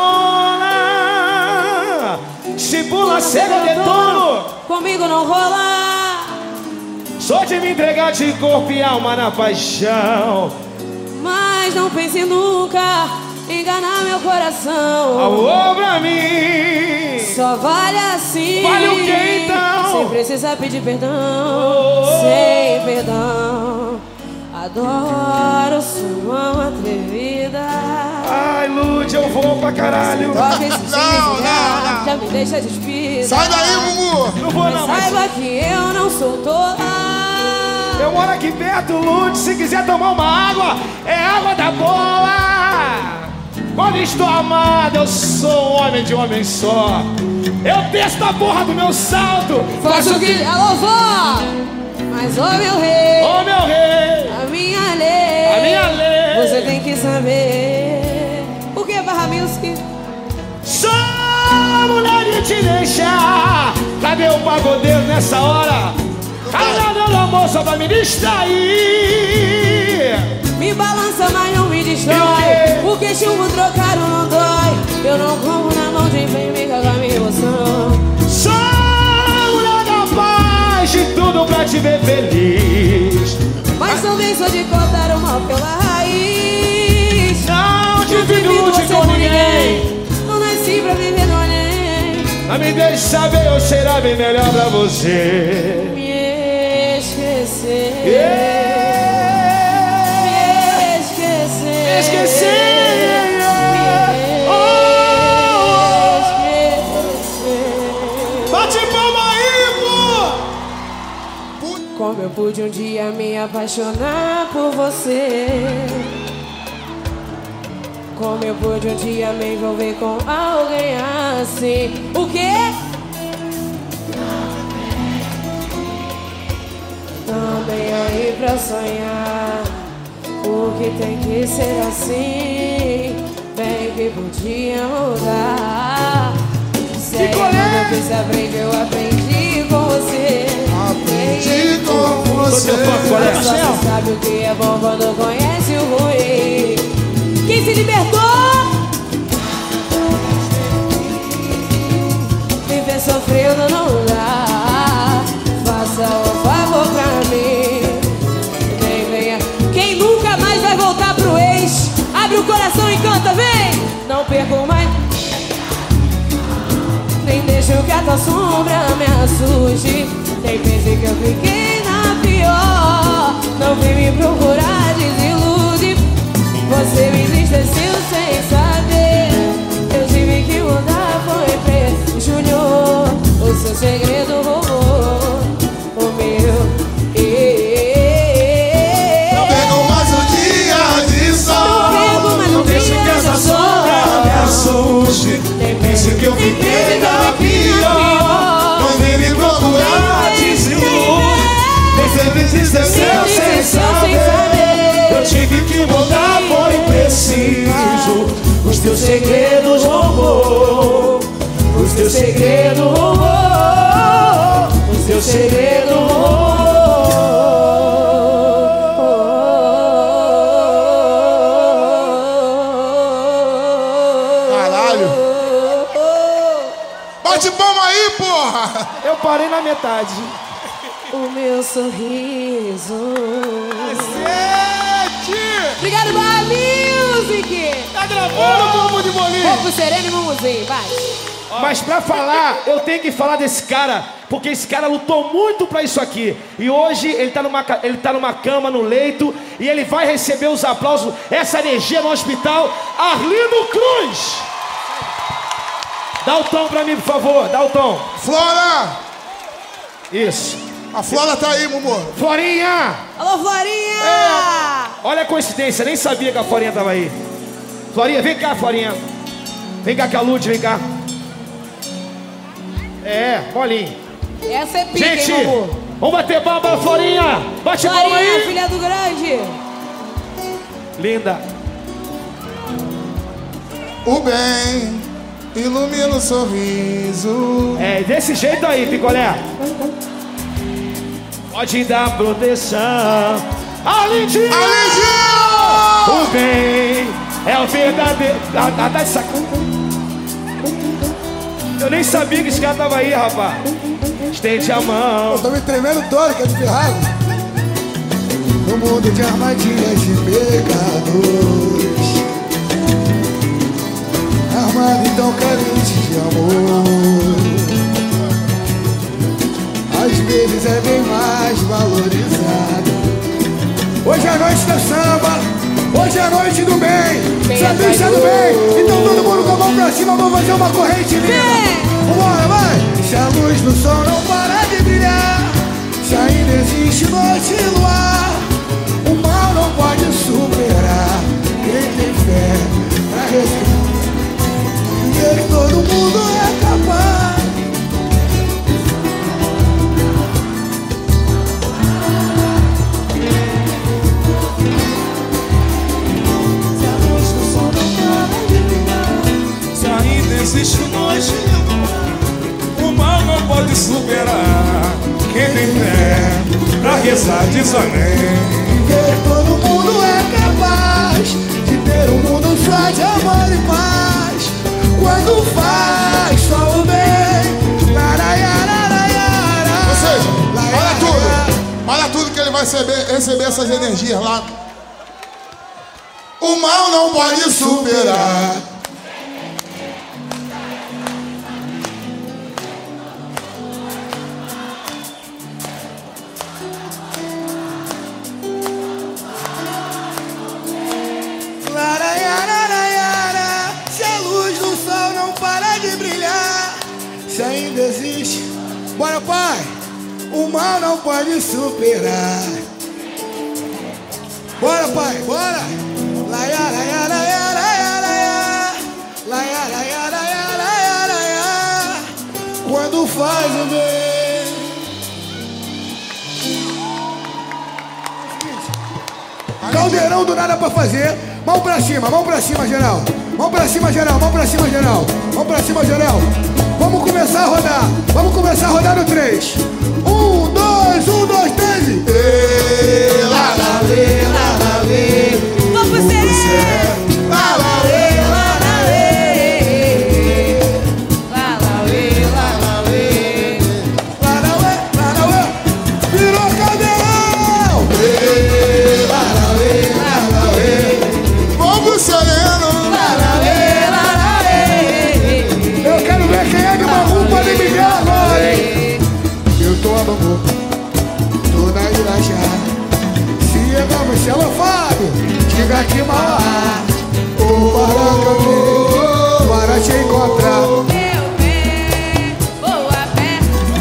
bola, se pula cega eu detono. Comigo não rola. Sou de me entregar de corpo e alma na paixão. Mas não pense nunca em enganar meu coração. Alô pra mim. Só vale assim. Vale o que então? Sem precisar pedir perdão. Sem perdão. Adoro sua atrevida. Ai, Lud, eu vou pra caralho. Toca esse Não, já me deixa despida. Sai daí, Mumu! Não vou não, mas Saiba que eu não sou tola. eu moro aqui perto, Lud. Se quiser tomar uma água, é água da boa. Quando estou amado, eu sou um homem de um homem só. Eu desço a porra do meu salto. Faço o que... Alô, vó! Mas, ô meu rei, Ô meu rei, a minha lei, a minha lei. você tem que saber. O que é Barra Music? Sou mulher de te deixar. Cadê o pagodeiro nessa hora? Cadê meu amor só pra me distrair? Me balança, mas não me destrói. E o quê? Porque chumbo trocado não dói. Eu não como na mão de quem me caga a minha emoção. Sou mulher da paz, de tudo pra te ver feliz. Mas também sou de cortar o mal pela raiz. Não divido com ninguém. Não nasci pra viver no além. Mas me deixe saber, eu será bem melhor pra você. Me esquecer. Bate palma aí, pô! Como eu pude um dia me apaixonar por você. Como eu pude um dia me envolver com alguém assim. O quê? Também aí pra sonhar. O que tem que ser assim? Bem que podia mudar. Se aí eu fiz aprender, eu aprendi com você. Aprendi com você. Só se sabe o que é bom quando conhece o ruim. Quem se libertou? Viver sofrendo não dá. Faça um favor pra mim. Vem, venha. Quem nunca mais vai voltar pro ex? Abre o coração e canta, vem! Não perco mais. Nem deixo que a tua sombra me assuste. Nem pense que eu fiquei na pior. Não vem me procurar, desilude. Você me entristeceu sem saber. Eu tive que mudar, foi preso. Júnior, o seu segredo roubou o meu. Não pego mais um dia de sol. Não deixe que essa sombra me assuste. Nem Pense que eu fiquei na pior. Não vem me procurar, Desilude. Você me entristeceu sem saber. Eu tive que mudar, foi preciso. Os teus segredos roubou. Os teus segredos roubou. Os teus segredos roubou. Caralho! Bate palma aí, porra! Eu parei na metade. O meu sorriso. Sete! Obrigado, Barra Music! Tá gravando, Bumbum de bolinha? Vou pro Sereno e Mumuzinho, vai! Mas pra falar, eu tenho que falar desse cara, porque esse cara lutou muito pra isso aqui. E hoje ele tá numa cama, no leito, e ele vai receber os aplausos, essa energia no hospital. Arlindo Cruz! Dá o tom pra mim, por favor, dá o tom. Flora! Isso. A Flora tá aí, Mumu. Florinha! Alô, Florinha! Olha a coincidência, nem sabia que a Florinha tava aí. Florinha, vem cá, Florinha. Vem cá, Calute, vem cá. É, bolinho. Essa é pica, Gente, hein, Mumu? vamos bater palma pra Florinha. Bate palma Florinha, aí. filha do grande. Linda. O bem ilumina o sorriso. É desse jeito aí, picolé. Pode dar proteção. Alindinho! O bem é o verdadeiro. Tá de sacanagem. Eu nem sabia que esse cara tava aí, rapaz. Estende a mão. Eu tô me tremendo todo, que é de ferrado. No mundo de armadilhas de pecadores, armado e tão carente de amor, às vezes é bem mais valorizado Hoje é a noite do samba, hoje é a noite do bem. Sambista do bem. Então todo mundo com a mão pra cima, vamos fazer uma corrente linda. Vambora, vai. Se a luz do sol não parar de brilhar, se ainda existe noite e luar, o mal não pode superar. Quem tem fé pra resistir, todo mundo é capaz. Se a luz do sol não parar de brilhar, se ainda existe noite e luar, o mal não pode superar. Quem tem fé pra rezar diz amém. Todo mundo é capaz de ter um mundo só de amor e paz. Quando faz só o bem. Ou seja, olha tudo que ele vai receber essas energias lá. O mal não pode superar. Se a luz do sol não parar de brilhar, se ainda existe, bora pai, o mal não pode superar. Bora pai, bora. Quando faz o bem. Caldeirão do nada pra fazer. Mão pra cima, geral. Mão pra cima, geral. Mão pra cima, geral. Mão pra cima, geral. Vamos começar a rodar. Vamos começar a rodar no 3. 1, 2, 1, 2, 3. Lá, lá, lê, lá, lá, lê. Vamos ser. Lá, lá, lê, lá, lá, lê. Lá, lá, lê, lá, lá, lê. Lá, lá, ué. Virou caldeirão. Lá, lá, lê, lá, lá, lê. Vamos sereno. Lá, lá, lê, lá, lá, lê. Eu quero ver quem é de Bangu pra me ligar agora, hein? Eu tô a Bangu, tô na Irajá. Se chegamos, chama Fábio, diga que Mauá. Para te encontrar. Eu venho, vou a pé.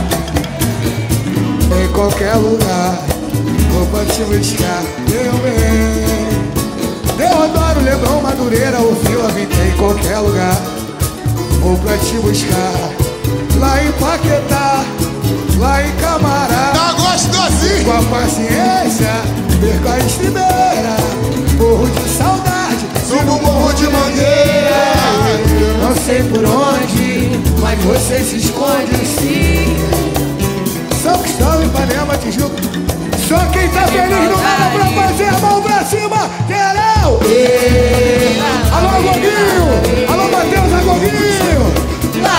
Em qualquer lugar, vou pra te buscar. Eu venho. Deodoro, Leblon, Madureira, o Vila Vinte, em qualquer lugar, vou pra te buscar. Lá em Paquetá, lá em Camará. Tá gostosinho. Com a paciência, perco a estribeira. Morro de saudade, Subo o morro de Mangueira. não sei por onde, mas você se esconde sim. São Cristóvão, Ipanema, Tijuca. Só quem tá feliz não nada pra fazer a mão pra cima, geral! Alô, Agoguinho! Alô, Matheus Agoguinho!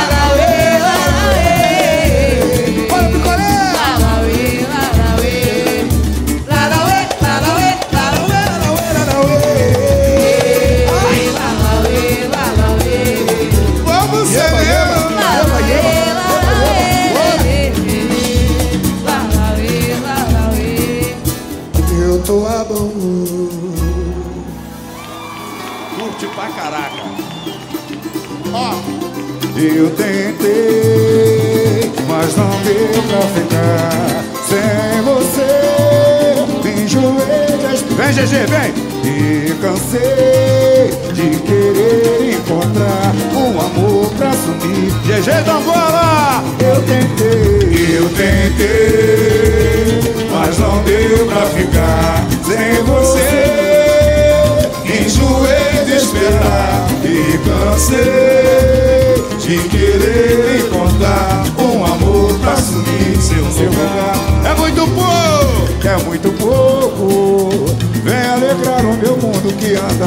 Bora, picolé! Vamos sereno. Eu tô a Bangu. Curte pra caraca. Ó, Eu tentei, mas não deu pra ficar sem você. Enjoei das... Vem, GG, vem! E cansei de querer encontrar um amor pra assumir. GG da bola! Eu tentei, mas não deu pra ficar sem você. Enjoei de esperar e cansei de querer encontrar um amor pra assumir seu lugar. É muito pouco, vem alegrar o meu mundo que anda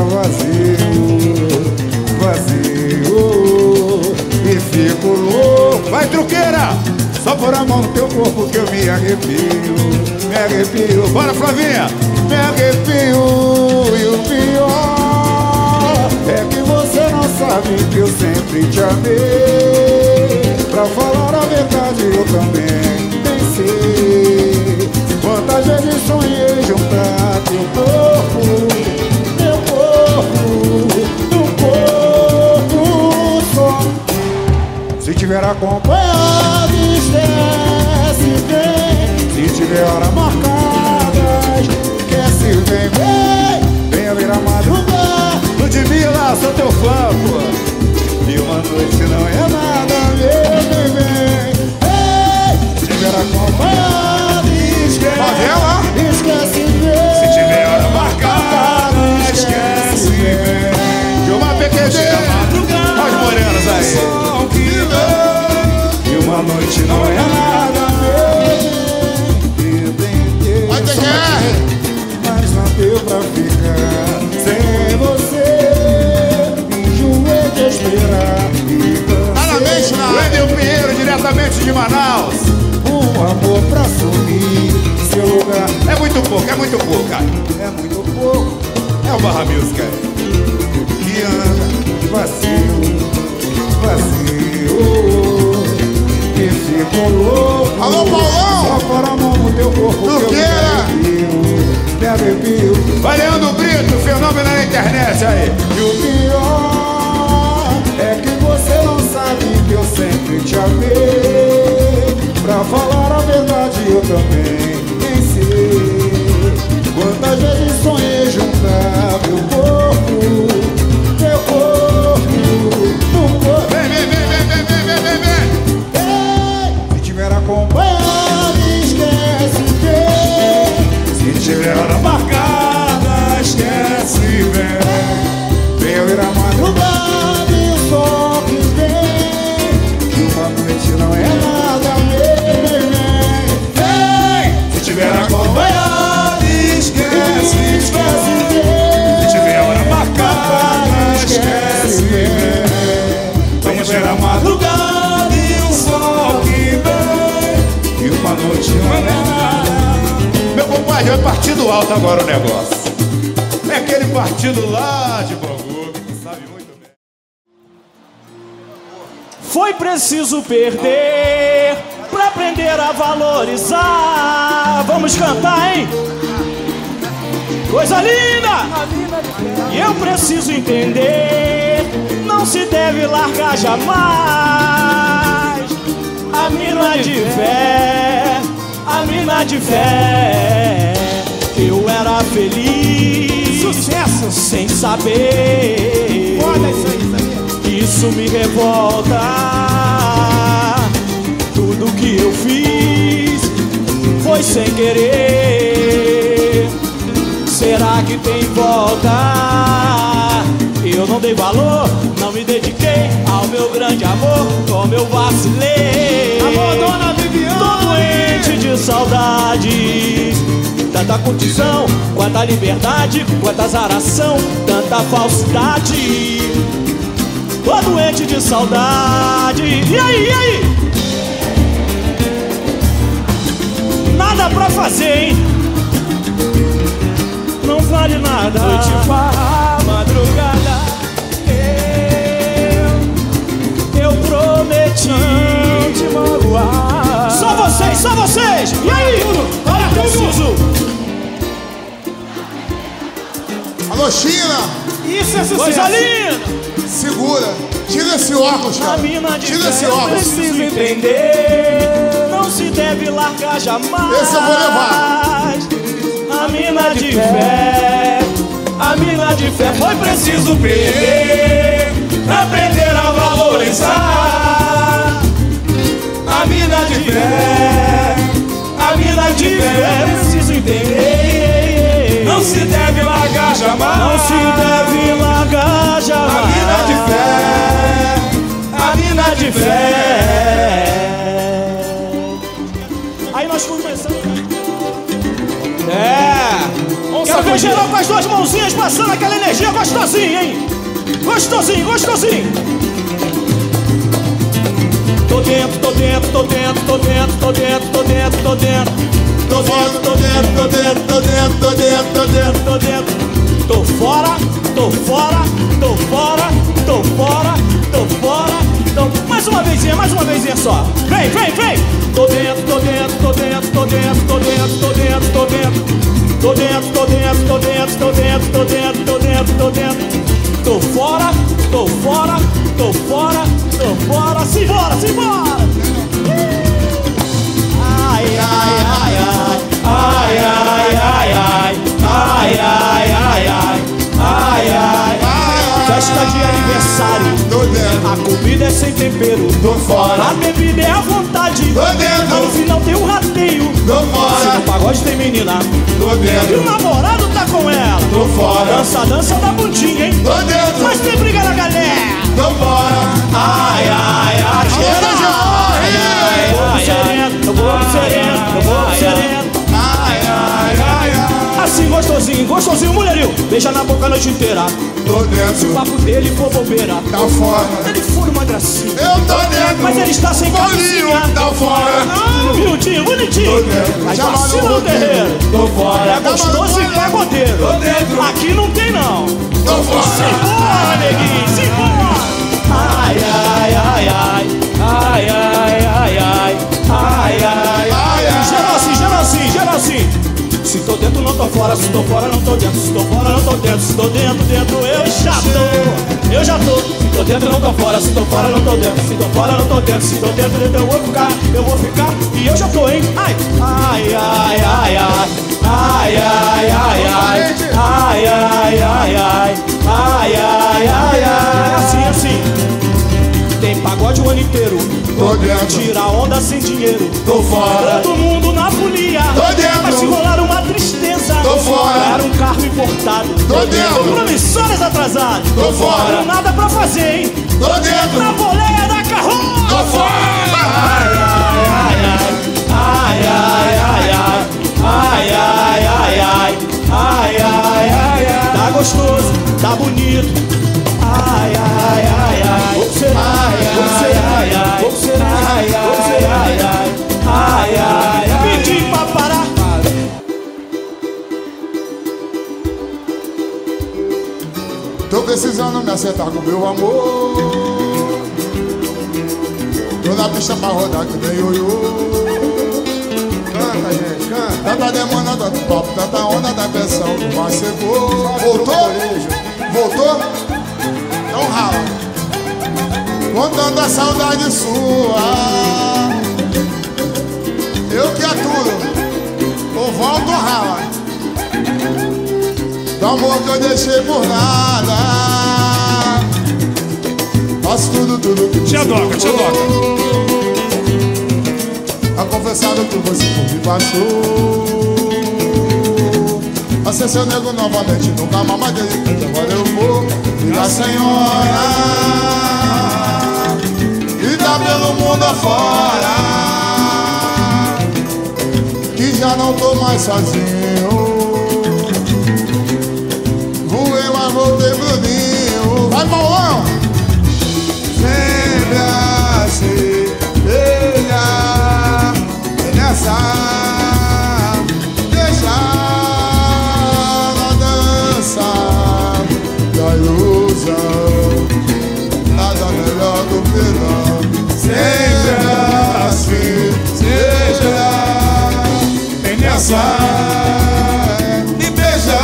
vazio, e fico louco. Vai, truqueira, só por a mão no teu corpo que eu me arrepio. Bora, Flavinha, me arrepio. E o pior é que você não sabe que eu sempre te amei. Pra falar a verdade eu também pensei. Quantas vezes sonhei juntar com Se tiver acompanhado, esquece bem. Se tiver hora marcada, esquece bem, bem. Venha vir a madrugada. Ludmilla, sou teu fã, pô. E uma noite não é nada, vem, vem. Ei, se tiver acompanhado, esquece bem. Se tiver hora marcada, esquece bem. De uma PQD, as morenas aí. E uma noite não é nada. Vai ter guerra. Mas não deu pra ficar sem você. Enjoei de esperar. Tá na mente, na Wendel Pinheiro, diretamente de Manaus. Um amor pra assumir seu lugar. É muito pouco, cara. É muito pouco. É o Barra Music que anda vazio, que ficou louco. Alô, Paulão! Só para a mão no teu corpo. Tu queira! Me arrepio. Vai, Leandro Brito, fenômeno na internet aí. E o pior é que você não sabe que eu sempre te amei. Pra falar a verdade eu também nem sei. Quantas vezes sonhei juntar meu corpo no corpo. Vem. Se tiver acompanhado, esquece bem. Se tiver hora marcada, esquece bem. Venha vir a madrugada e o sol que vem. Que uma noite não é nada, vem. Se tiver acompanhado, esquece bem. Se tiver hora marcada, esquece bem. Vamos ver a madrugada e o sol que vem. E uma noite não é nada. Meu compadre, é partido alto agora o negócio. É aquele partido lá de Bangu, que sabe muito bem. Foi preciso perder pra aprender a valorizar. Vamos cantar, hein? Coisa linda! E eu preciso entender, não se deve largar jamais. A mina de fé, eu era feliz. Sucesso! Sem saber. Olha isso aí. Isso me revolta. Tudo que eu fiz foi sem querer. Será que tem volta? Eu não dei valor, não me dediquei ao meu grande amor, como eu vacilei. Amor, dona Viviane. Tô doente de saudades. Tanta curtição, quanta liberdade, quanta azaração, tanta falsidade. Tô doente de saudade. E aí, e aí? Nada pra fazer, hein? Não vale nada. Noite farra, madrugada. Eu prometi não te magoar. Só vocês, só vocês. E aí? Olha tudo. Alô, China! Isso é sucesso. Coisa linda. Segura! Tira esse óculos, A cara! mina de Tira esse fé, óculos! preciso entender. Não se deve largar jamais. Esse eu vou levar. A mina de fé, a mina de fé. Foi preciso perder pra aprender a valorizar. A mina de fé, a mina de fé. Preciso entender. Não se deve largar jamais. Não se deve largar jamais. A mina de fé, a mina de fé. Aí nós começamos. Quero ver geral com as duas mãozinhas passando aquela energia gostosinha, hein? Gostosinho, gostosinho. Tô dentro, tô dentro, tô dentro, tô dentro, tô dentro, tô dentro, tô dentro. Tô dentro, tô dentro, tô dentro, tô dentro, tô dentro, tô dentro, tô dentro. Tô fora, tô fora, tô fora, tô fora, tô fora, tô... Mais uma vezinha só. Vem, vem, vem. Tô dentro, tô dentro, tô dentro, tô dentro, tô dentro, tô dentro, tô dentro. Tô dentro, tô dentro, tô dentro, tô dentro, tô dentro, tô dentro, tô dentro. Tô fora, tô fora, tô fora, tô fora. Simbora, simbora. Ai, ai, ai, ai. Ai, ai, ai, ai. Ai, ai, ai, ai. Ai, ai, ai. Festa de aniversário. Tô dentro. A comida é sem tempero. Tô fora. A bebida é à vontade. Tô dentro. No final tem um rateio. Tô Se fora. no pagode tem menina. Tô E o dentro. namorado tá com ela. Tô fora. Dança, dança da bundinha, hein? Tô dentro. Mas tem briga na galera. Tô fora. Ai, ai, ai. Bobo sereno, bobo sereno, bobo sereno. Ai, ai, ai, ai. Assim gostosinho, gostosinho, mulherio. Beija na boca a noite inteira. Tô Se o dentro. papo dele for bobeira, Tá fora. ele for uma gracinha. Eu tô dentro. Mas ele está sem Bolinho. camisinha. Tá fora. Miudinho, bonitinho. Tô dentro. Mas Já vacina mandou no terreiro. Tô fora. É gostoso e pagodeiro. Tô dentro. Aqui não tem não. Tô fora. Simbora, neguinho, simbora. Ai, ai, ai, ai. Ai, ai, ai, ai. Ai, ai, ai, ai. Geral assim, geral assim, geral assim. Se tô dentro, não tô fora. Se tô fora, não tô dentro. Se tô fora, não tô dentro. Se tô dentro, dentro, eu já tô. Eu já tô. Se tô dentro, não tô fora. Se tô fora, não tô dentro. Se tô fora, não tô dentro. Se tô dentro, dentro, eu vou ficar. Eu vou ficar e eu já tô, hein? Ai, ai, ai, ai, ai. Ai, ai, ai, ai. Ai, ai, ai, ai. Ai, ai, ai, ai. Assim, assim. Tem pagode o ano inteiro. Tô dentro. Tira onda sem dinheiro. Tô fora. Todo mundo na folia. Tô dentro. Mas se rolar uma tristeza. Tô fora. Era um carro importado. Tô dentro. Compromissoras atrasados. Tô fora. Não nada pra fazer, hein? Tô dentro. Na boleia da carroça. Tô fora. Ai, ai, ai, ai. Ai, ai, ai, ai. Ai, ai, ai, ai. Ai, ai, ai, ai. Tá gostoso, tá bonito. Ai, ai, ai, ai. Você, ai, você, ai, ai. Você, ai, você, ai, ai. Ai, ai, ai. Pedi pra parar. Tô precisando me acertar com meu amor. Tô na pista pra rodar que nem ioiô. Canta, gente, canta. Tanta demanda, tanto papo, tanta onda da pressão do mar secou. Voltou? Voltou? Então rala. Contando a saudade sua, eu que aturo, ou volto ou rala. Do amor que eu deixei por nada, faço tudo que Tia Doca, tia Doca. a confessar o que você me passou. A ser seu nego novamente, nunca mais de repente. Agora eu vou virar senhora e dar pelo mundo afora, que já não tô mais sozinho. Voei, mas voltei pro ninho. Vai, Paulão! Sempre assim, brilha nessa, deixa na dança da ilusão, nada melhor do que não. Sempre assim, seja bem nessa e beijar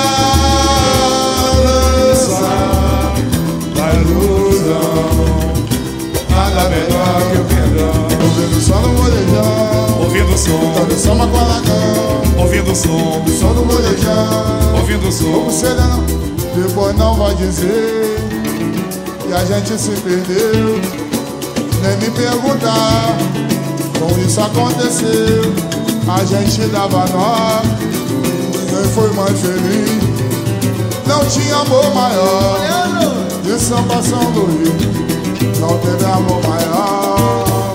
a dança da ilusão, nada melhor que o perdão. Ouvindo só no molejão, Ouvindo o som, ouvindo só uma colagão, ouvindo o som, só no molejão. ouvindo o som. Como será? Depois não vai dizer que a gente se perdeu, nem me perguntar como isso aconteceu. A gente dava nó, ninguém foi mais feliz. Não tinha amor maior de Samba São do Rio, não teve amor maior.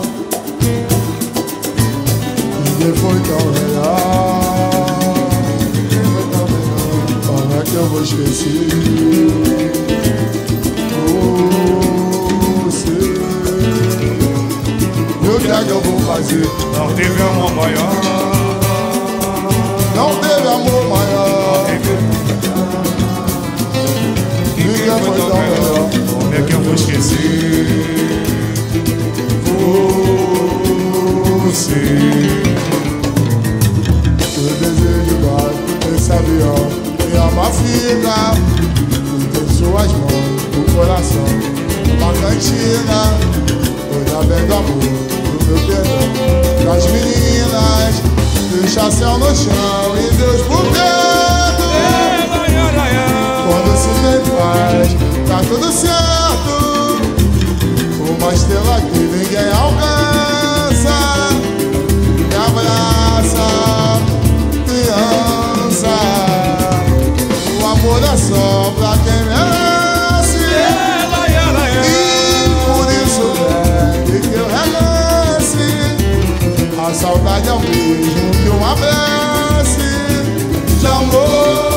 Ninguém foi tão melhor, ninguém foi tão melhor. Como é que eu vou esquecer você? E o que é que eu vou fazer? Não teve amor maior. Não teve amor maior, ninguém foi tão melhor. Como é que eu vou esquecer Você, eu desejo dar fica tudo em suas mãos, o coração, uma cantina, cuida bem do amor, do meu perdão, das meninas, deixa céu no chão e Deus por dentro. Quando se tem paz, tá tudo certo. Uma estrela que ninguém alcança, me abraça, criança. O amor é só pra quem merece, e por isso é que eu regresse. A saudade é o mesmo que uma prece de amor.